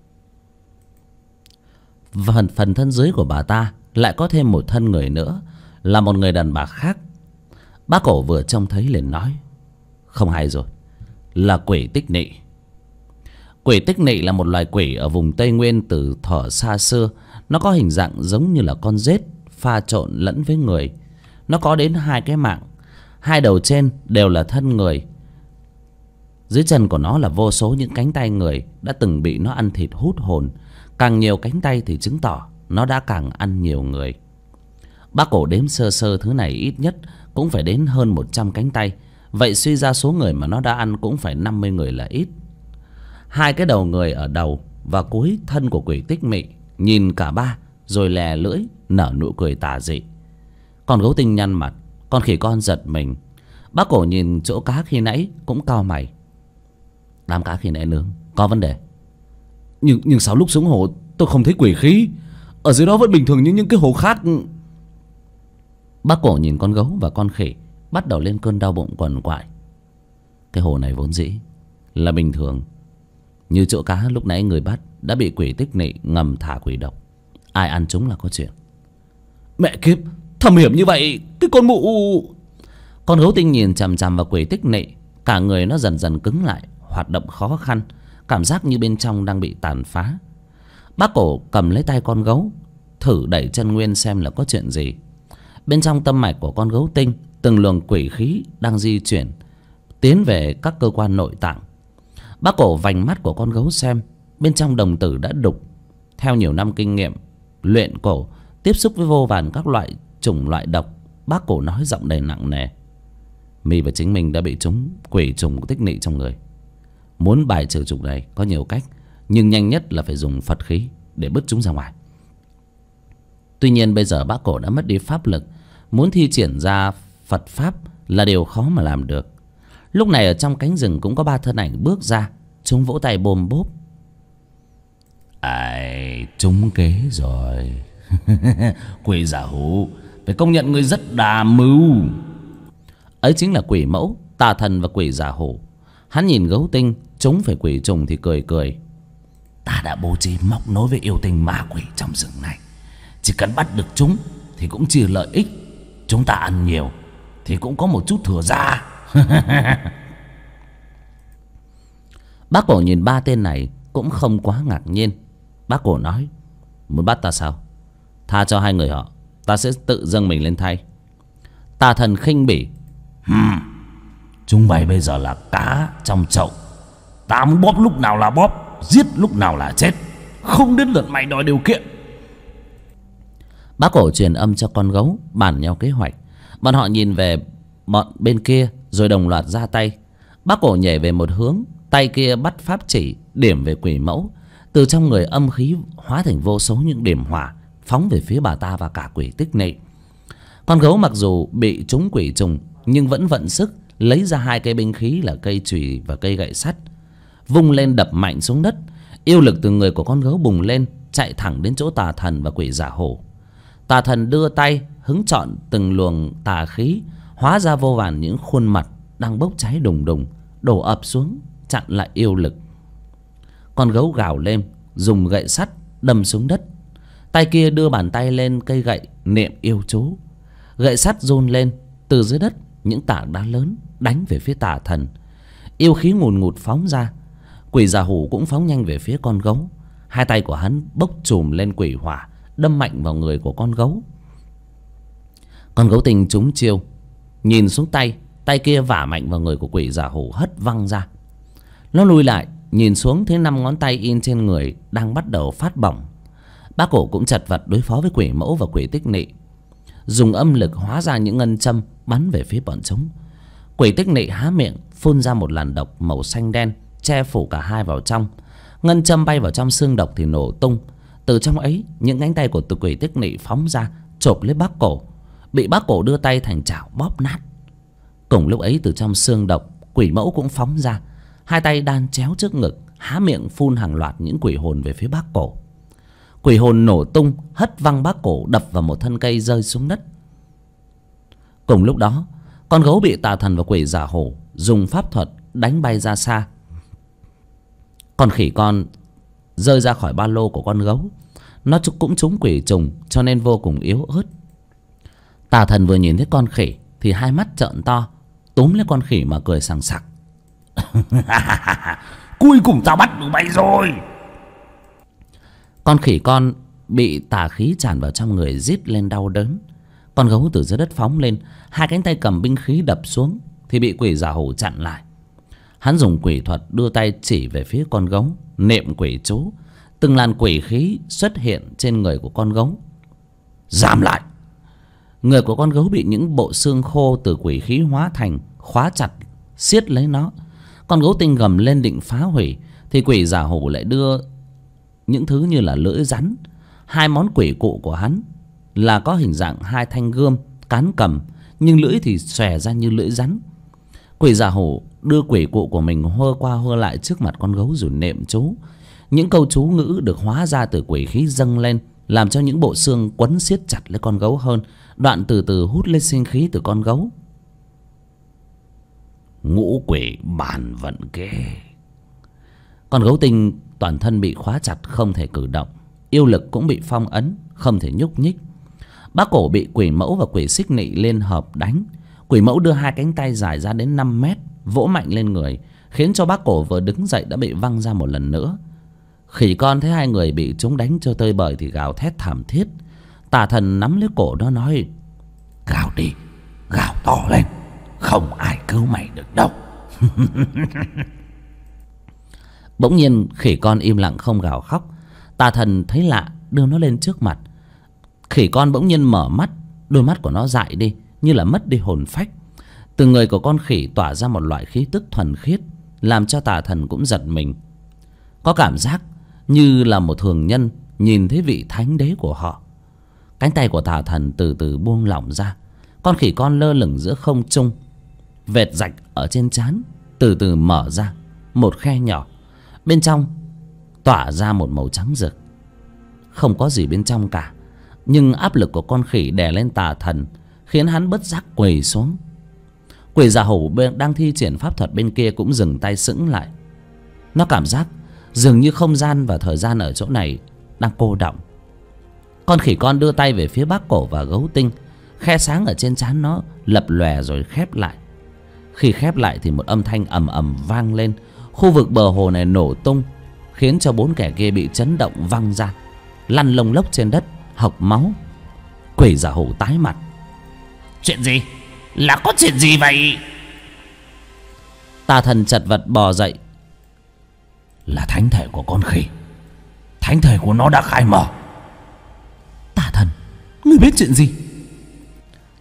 Speaker 1: Phần thân dưới của bà ta lại có thêm một thân người nữa, là một người đàn bà khác. Bác Cổ vừa trông thấy liền nói: không hay rồi, là quỷ Tích Nị. Quỷ Tích Nị là một loài quỷ ở vùng Tây Nguyên từ thuở xa xưa. Nó có hình dạng giống như là con rết pha trộn lẫn với người. Nó có đến 2 cái mạng, 2 đầu trên đều là thân người. Dưới chân của nó là vô số những cánh tay người đã từng bị nó ăn thịt hút hồn. Càng nhiều cánh tay thì chứng tỏ nó đã càng ăn nhiều người. Bác Cổ đếm sơ sơ thứ này ít nhất cũng phải đến hơn 100 cánh tay. Vậy suy ra số người mà nó đã ăn cũng phải 50 người là ít. 2 cái đầu người ở đầu và cuối thân của quỷ Tích Mị nhìn cả ba rồi lè lưỡi nở nụ cười tà dị. Con gấu tinh nhăn mặt, con khỉ con giật mình. Bác Cổ nhìn chỗ cá khi nãy cũng cau mày. Đám cá khi nãy nướng có vấn đề. Nhưng sao lúc xuống hồ tôi không thấy quỷ khí? Ở dưới đó vẫn bình thường như những cái hồ khác. Bác Cổ nhìn con gấu và con khỉ, bắt đầu lên cơn đau bụng quằn quại. Cái hồ này vốn dĩ là bình thường, như chỗ cá lúc nãy người bắt đã bị quỷ Tích Nị ngầm thả quỷ độc. Ai ăn chúng là có chuyện. Mẹ kiếp, thầm hiểm như vậy, cái con mụ. Con gấu tinh nhìn chằm chằm vào quỷ Tích Nị, cả người nó dần dần cứng lại, hoạt động khó khăn, cảm giác như bên trong đang bị tàn phá. Bác Cổ cầm lấy tay con gấu, thử đẩy chân nguyên xem là có chuyện gì. Bên trong tâm mạch của con gấu tinh, từng luồng quỷ khí đang di chuyển tiến về các cơ quan nội tạng. Bác Cổ vành mắt của con gấu xem, bên trong đồng tử đã đục. Theo nhiều năm kinh nghiệm luyện cổ, tiếp xúc với vô vàn các loại chủng loại độc, bác Cổ nói giọng đầy nặng nề: mi và chính mình đã bị trúng quỷ trùng Tích Nị trong người. Muốn bài trừ trùng này có nhiều cách, nhưng nhanh nhất là phải dùng Phật khí để bứt chúng ra ngoài. Tuy nhiên bây giờ bác Cổ đã mất đi pháp lực, muốn thi triển ra Phật pháp là điều khó mà làm được. Lúc này ở trong cánh rừng cũng có 3 thân ảnh bước ra. Chúng vỗ tay bôm bốp: ai trúng kế rồi. Quỷ giả hủ, phải công nhận ngươi rất đa mưu. Ấy chính là quỷ mẫu, tà thần và quỷ giả hủ. Hắn nhìn gấu tinh trúng phải quỷ trùng thì cười cười: ta đã bố trí móc nối với yêu tinh ma quỷ trong rừng này. Chỉ cần bắt được chúng thì cũng chia lợi ích. Chúng ta ăn nhiều thì cũng có một chút thừa ra. Bác Cổ nhìn 3 tên này cũng không quá ngạc nhiên. Bác Cổ nói: muốn bắt ta sao? Tha cho 2 người họ, ta sẽ tự dâng mình lên thay. Tà thần khinh bỉ: chúng mày bây giờ là cá trong chậu. Ta muốn bóp lúc nào là bóp, giết lúc nào là chết, không đến lượt mày đòi điều kiện. Bác Cổ truyền âm cho con gấu bàn nhau kế hoạch. Bọn họ nhìn về bọn bên kia rồi đồng loạt ra tay. Bác Cổ nhảy về một hướng, tay kia bắt pháp chỉ điểm về quỷ mẫu. Từ trong người âm khí hóa thành vô số những điểm hỏa phóng về phía bà ta và cả quỷ Tích Nị. Con gấu mặc dù bị trúng quỷ trùng nhưng vẫn vận sức lấy ra hai cây binh khí là cây chùy và cây gậy sắt, vung lên đập mạnh xuống đất. Yêu lực từ người của con gấu bùng lên, chạy thẳng đến chỗ Tà Thần và quỷ Giả Hổ. Tà Thần đưa tay hứng chọn từng luồng tà khí, hóa ra vô vàn những khuôn mặt đang bốc cháy đùng đùng đổ ập xuống chặn lại yêu lực. Con gấu gào lên, dùng gậy sắt đâm xuống đất. Tay kia đưa bàn tay lên cây gậy niệm yêu chú. Gậy sắt run lên, từ dưới đất những tảng đá lớn đánh về phía Tà Thần. Yêu khí ngùn ngụt phóng ra. Quỷ Giả Hủ cũng phóng nhanh về phía con gấu. Hai tay của hắn bốc chùm lên quỷ hỏa, đâm mạnh vào người của con gấu. Con gấu tinh trúng chiêu, nhìn xuống tay, tay kia vả mạnh vào người của quỷ Giả Hủ, hất văng ra. Nó lùi lại, nhìn xuống thấy 5 ngón tay in trên người đang bắt đầu phát bỏng. Bác Cổ cũng chật vật đối phó với quỷ mẫu và quỷ Tích Nị, dùng âm lực hóa ra những ngân châm bắn về phía bọn chúng. Quỷ Tích Nị há miệng phun ra một làn độc màu xanh đen che phủ cả hai vào trong. Ngân châm bay vào trong xương độc thì nổ tung. Từ trong ấy những cánh tay của quỷ Tích Nị phóng ra chộp lấy Bác Cổ, bị Bác Cổ đưa tay thành chảo bóp nát. Cùng lúc ấy từ trong xương độc, quỷ mẫu cũng phóng ra, hai tay đan chéo trước ngực, há miệng phun hàng loạt những quỷ hồn về phía Bác Cổ. Quỷ hồn nổ tung, hất văng Bác Cổ đập vào một thân cây rơi xuống đất. Cùng lúc đó, con gấu bị Tà Thần và quỷ Giả Hổ dùng pháp thuật đánh bay ra xa. Con khỉ con rơi ra khỏi ba lô của con gấu. Nó cũng trúng quỷ trùng cho nên vô cùng yếu ớt. Tà Thần vừa nhìn thấy con khỉ thì hai mắt trợn to, túm lấy con khỉ mà cười sằng sặc.
Speaker 2: Cuối cùng tao bắt được mày rồi.
Speaker 1: Con khỉ con bị tà khí tràn vào trong người, rít lên đau đớn. Con gấu từ dưới đất phóng lên, hai cánh tay cầm binh khí đập xuống thì bị quỷ Giả Hổ chặn lại. Hắn dùng quỷ thuật đưa tay chỉ về phía con gấu, niệm quỷ chú. Từng làn quỷ khí xuất hiện trên người của con gấu.
Speaker 2: Giảm lại.
Speaker 1: Người của con gấu bị những bộ xương khô từ quỷ khí hóa thành khóa chặt, siết lấy nó. Con gấu tinh gầm lên định phá hủy thì quỷ Giả Hổ lại đưa những thứ như là lưỡi rắn. Hai món quỷ cụ của hắn là có hình dạng hai thanh gươm cán cầm, nhưng lưỡi thì xòe ra như lưỡi rắn. Quỷ Giả Hổ đưa quỷ cụ của mình hơ qua hơ lại trước mặt con gấu rồi niệm chú. Những câu chú ngữ được hóa ra từ quỷ khí dâng lên, làm cho những bộ xương quấn siết chặt lấy con gấu hơn, đoạn từ từ hút lên sinh khí từ con gấu.
Speaker 2: Ngũ quỷ bàn vận kế.
Speaker 1: Con gấu tinh toàn thân bị khóa chặt không thể cử động, yêu lực cũng bị phong ấn không thể nhúc nhích. Bác Cổ bị quỷ mẫu và quỷ Xích Nị liên hợp đánh. Quỷ mẫu đưa hai cánh tay dài ra đến 5 mét vỗ mạnh lên người, khiến cho Bác Cổ vừa đứng dậy đã bị văng ra một lần nữa. Khỉ con thấy hai người bị chúng đánh cho tơi bời thì gào thét thảm thiết. Tà Thần nắm lấy cổ nó nói:
Speaker 2: Gào đi, gào to lên, không ai cứu mày được đâu.
Speaker 1: Bỗng nhiên khỉ con im lặng không gào khóc. Tà Thần thấy lạ đưa nó lên trước mặt. Khỉ con bỗng nhiên mở mắt, đôi mắt của nó dại đi như là mất đi hồn phách. Từ người của con khỉ tỏa ra một loại khí tức thuần khiết, làm cho Tà Thần cũng giật mình. Có cảm giác như là một thường nhân nhìn thấy vị thánh đế của họ. Cánh tay của Tà Thần từ từ buông lỏng ra. Con khỉ con lơ lửng giữa không trung. Vệt rạch ở trên trán từ từ mở ra, một khe nhỏ. Bên trong tỏa ra một màu trắng rực. Không có gì bên trong cả, nhưng áp lực của con khỉ đè lên Tà Thần khiến hắn bất giác quỳ xuống. Quỷ Giả Hổ đang thi triển pháp thuật bên kia cũng dừng tay sững lại. Nó cảm giác dường như không gian và thời gian ở chỗ này đang cô đọng. Con khỉ con đưa tay về phía Bác Cổ và gấu tinh. Khe sáng ở trên trán nó lập lòe rồi khép lại. Khi khép lại thì một âm thanh ầm ầm vang lên. Khu vực bờ hồ này nổ tung, khiến cho 4 kẻ kia bị chấn động văng ra, lăn lông lốc trên đất, hộc máu. Quỷ Giả Hổ tái mặt.
Speaker 2: Chuyện gì? Là có chuyện gì vậy?
Speaker 1: Tà Thần chật vật bò dậy.
Speaker 2: Là thánh thể của con khỉ. Thánh thể của nó đã khai mở.
Speaker 1: Tà Thần, ngươi biết chuyện gì?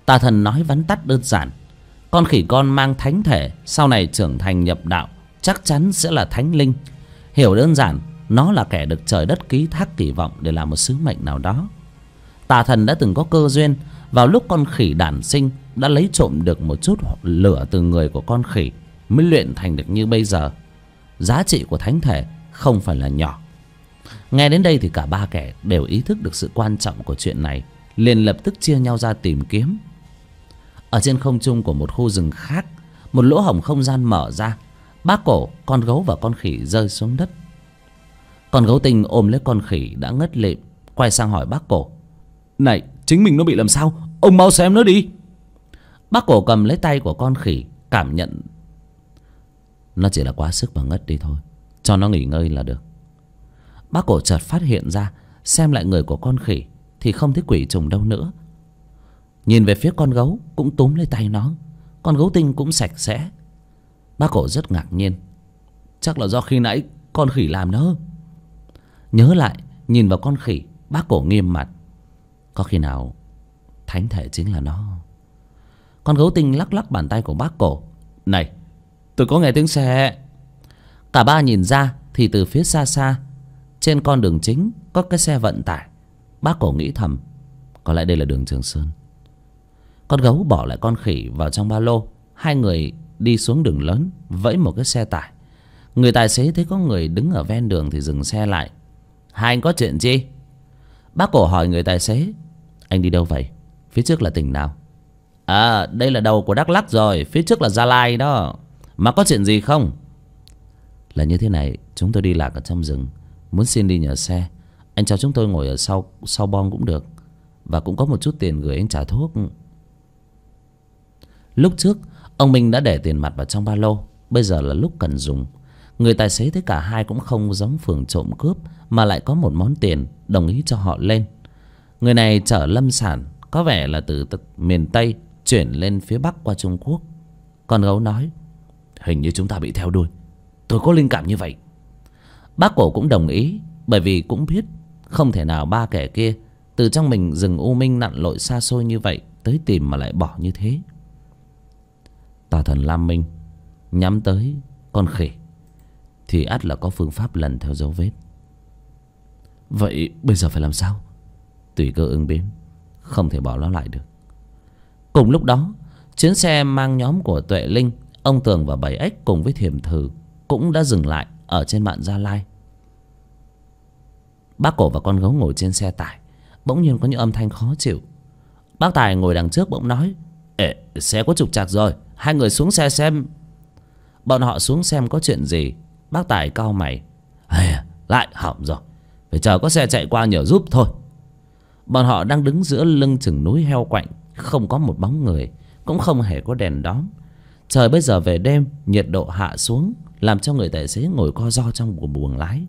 Speaker 1: Tà thần nói vắn tắt đơn giản: con khỉ con mang thánh thể, sau này trưởng thành nhập đạo chắc chắn sẽ là thánh linh. Hiểu đơn giản, nó là kẻ được trời đất ký thác kỳ vọng để làm một sứ mệnh nào đó. Tà thần đã từng có cơ duyên, vào lúc con khỉ đản sinh đã lấy trộm được một chút lửa từ người của con khỉ, mới luyện thành được như bây giờ. Giá trị của thánh thể không phải là nhỏ. Nghe đến đây thì cả ba kẻ đều ý thức được sự quan trọng của chuyện này, liền lập tức chia nhau ra tìm kiếm. Ở trên không trung của một khu rừng khác, một lỗ hổng không gian mở ra. Bác Cổ, con gấu và con khỉ rơi xuống đất. Con gấu tinh ôm lấy con khỉ đã ngất lịm, quay sang hỏi bác Cổ: này, chính mình nó bị làm sao? Ông mau xem nó đi. Bác Cổ cầm lấy tay của con khỉ, cảm nhận nó chỉ là quá sức và ngất đi thôi, cho nó nghỉ ngơi là được. Bác Cổ chợt phát hiện ra, xem lại người của con khỉ thì không thấy quỷ trùng đâu nữa. Nhìn về phía con gấu cũng túm lấy tay nó. Con gấu tinh cũng sạch sẽ. Bác Cổ rất ngạc nhiên. Chắc là do khi nãy con khỉ làm đó. Nhớ lại, nhìn vào con khỉ, bác Cổ nghiêm mặt: có khi nào thánh thể chính là nó? Con gấu tinh lắc lắc bàn tay của bác Cổ: này, tôi có nghe tiếng xe. Cả ba nhìn ra thì từ phía xa xa, trên con đường chính có cái xe vận tải. Bác Cổ nghĩ thầm, có lẽ đây là đường Trường Sơn. Con gấu bỏ lại con khỉ vào trong ba lô. Hai người đi xuống đường lớn, vẫy một cái xe tải. Người tài xế thấy có người đứng ở ven đường thì dừng xe lại. Hai anh có chuyện chi? Bác Cổ hỏi người tài xế: anh đi đâu vậy? Phía trước là tỉnh nào? À, đây là đầu của Đắk Lắk rồi, phía trước là Gia Lai đó. Mà có chuyện gì không? Là như thế này, chúng tôi đi lạc ở trong rừng, muốn xin đi nhờ xe. Anh cho chúng tôi ngồi ở sau bon cũng được, và cũng có một chút tiền gửi anh trả thuốc. Lúc trước ông Minh đã để tiền mặt vào trong ba lô, bây giờ là lúc cần dùng. Người tài xế thấy cả hai cũng không giống phường trộm cướp, mà lại có một món tiền, đồng ý cho họ lên. Người này chở lâm sản, có vẻ là từ miền Tây chuyển lên phía Bắc qua Trung Quốc. Con gấu nói: hình như chúng ta bị theo đuôi, tôi có linh cảm như vậy. Bác Cổ cũng đồng ý, bởi vì cũng biết không thể nào ba kẻ kia từ trong mình rừng u minh nặn lội xa xôi như vậy tới tìm mà lại bỏ như thế. Tà thần Lam Minh nhắm tới con khỉ thì ắt là có phương pháp lần theo dấu vết. Vậy bây giờ phải làm sao? Tùy cơ ứng biến, không thể bỏ nó lại được. Cùng lúc đó, chuyến xe mang nhóm của Tuệ Linh, ông Tường và Bảy Ếch cùng với Thiểm Thử cũng đã dừng lại ở trên mạn Gia Lai. Bác Cổ và con gấu ngồi trên xe tải, bỗng nhiên có những âm thanh khó chịu. Bác Tài ngồi đằng trước bỗng nói: ê, xe có trục trặc rồi, hai người xuống xe xem. Bọn họ xuống xem có chuyện gì. Bác Tài cau mày: lại hỏng rồi, phải chờ có xe chạy qua nhờ giúp thôi. Bọn họ đang đứng giữa lưng chừng núi heo quạnh, không có một bóng người, cũng không hề có đèn đóm. Trời bây giờ về đêm, nhiệt độ hạ xuống, làm cho người tài xế ngồi co ro trong buồng lái.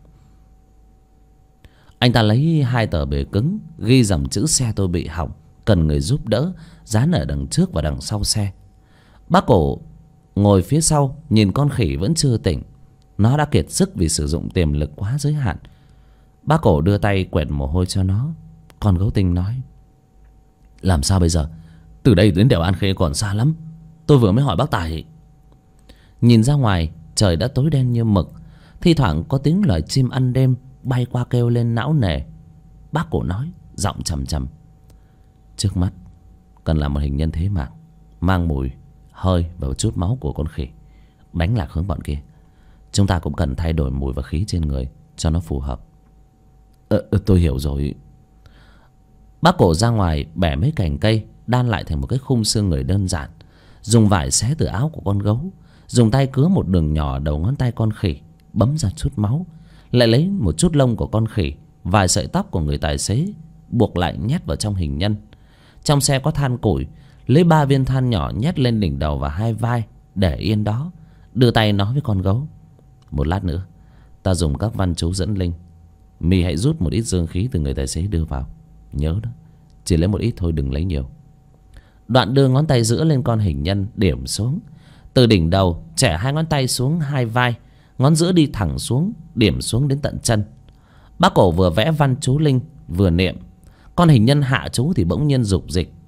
Speaker 1: Anh ta lấy hai tờ bìa cứng ghi dòng chữ xe tôi bị hỏng, cần người giúp đỡ, dán ở đằng trước và đằng sau xe. Bác Cổ ngồi phía sau, nhìn con khỉ vẫn chưa tỉnh. Nó đã kiệt sức vì sử dụng tiềm lực quá giới hạn. Bác Cổ đưa tay quẹt mồ hôi cho nó. Con gấu tinh nói: làm sao bây giờ? Từ đây đến đèo An Khê còn xa lắm. Tôi vừa mới hỏi bác Tài. Nhìn ra ngoài, trời đã tối đen như mực. Thi thoảng có tiếng loài chim ăn đêm bay qua kêu lên não nề. Bác Cổ nói, giọng trầm trầm: trước mắt cần là một hình nhân thế mạng, mang mùi, hơi và một chút máu của con khỉ, đánh lạc hướng bọn kia. Chúng ta cũng cần thay đổi mùi và khí trên người cho nó phù hợp. Tôi hiểu rồi. Bác Cổ ra ngoài bẻ mấy cành cây đan lại thành một cái khung xương người đơn giản, dùng vải xé từ áo của con gấu, dùng tay cứa một đường nhỏ đầu ngón tay con khỉ, bấm ra chút máu, lại lấy một chút lông của con khỉ, vài sợi tóc của người tài xế, buộc lại nhét vào trong hình nhân. Trong xe có than củi, lấy 3 viên than nhỏ nhét lên đỉnh đầu và hai vai, để yên đó, đưa tay nói với con gấu: một lát nữa ta dùng các văn chú dẫn linh, mì hãy rút một ít dương khí từ người tài xế đưa vào. Nhớ đó, chỉ lấy một ít thôi, đừng lấy nhiều. Đoạn đưa ngón tay giữa lên con hình nhân, điểm xuống. Từ đỉnh đầu chẻ hai ngón tay xuống hai vai, ngón giữa đi thẳng xuống, điểm xuống đến tận chân. Bác Cổ vừa vẽ văn chú linh vừa niệm. Con hình nhân hạ chú thì bỗng nhiên dục dịch,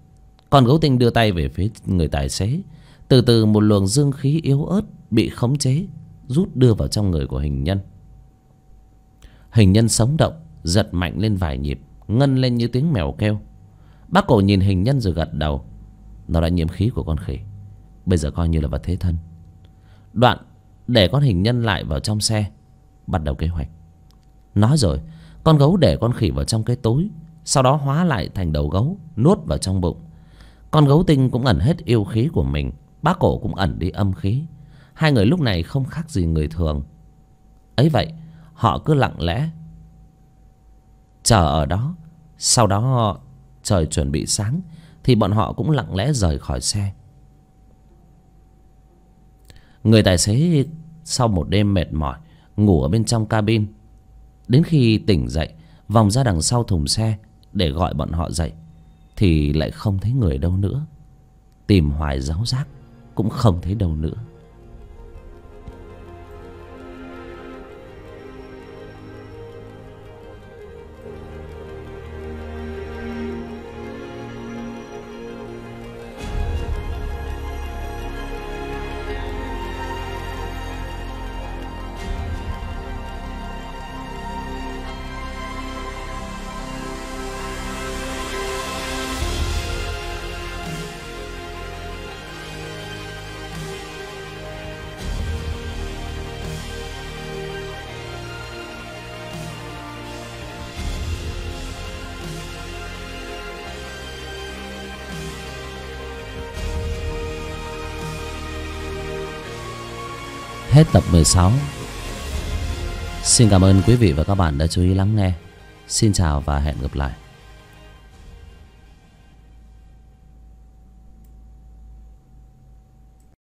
Speaker 1: Con gấu tinh đưa tay về phía người tài xế. Từ từ một luồng dương khí yếu ớt bị khống chế rút đưa vào trong người của hình nhân. Hình nhân sống động, giật mạnh lên vài nhịp, ngân lên như tiếng mèo kêu. Bác Cổ nhìn hình nhân rồi gật đầu. Nó đã nhiễm khí của con khỉ, bây giờ coi như là vật thế thân. Đoạn để con hình nhân lại vào trong xe, bắt đầu kế hoạch. Nói rồi, con gấu để con khỉ vào trong cái túi, sau đó hóa lại thành đầu gấu, nuốt vào trong bụng. Con gấu tinh cũng ẩn hết yêu khí của mình, bác Cổ cũng ẩn đi âm khí. Hai người lúc này không khác gì người thường. Ấy vậy, họ cứ lặng lẽ chờ ở đó. Sau đó trời chuẩn bị sáng thì bọn họ cũng lặng lẽ rời khỏi xe. Người tài xế sau một đêm mệt mỏi ngủ ở bên trong cabin. Đến khi tỉnh dậy, vòng ra đằng sau thùng xe để gọi bọn họ dậy thì lại không thấy người đâu nữa. Tìm hoài giáo giác cũng không thấy đâu nữa. Hết tập 16. Xin cảm ơn quý vị và các bạn đã chú ý lắng nghe. Xin chào và hẹn gặp lại.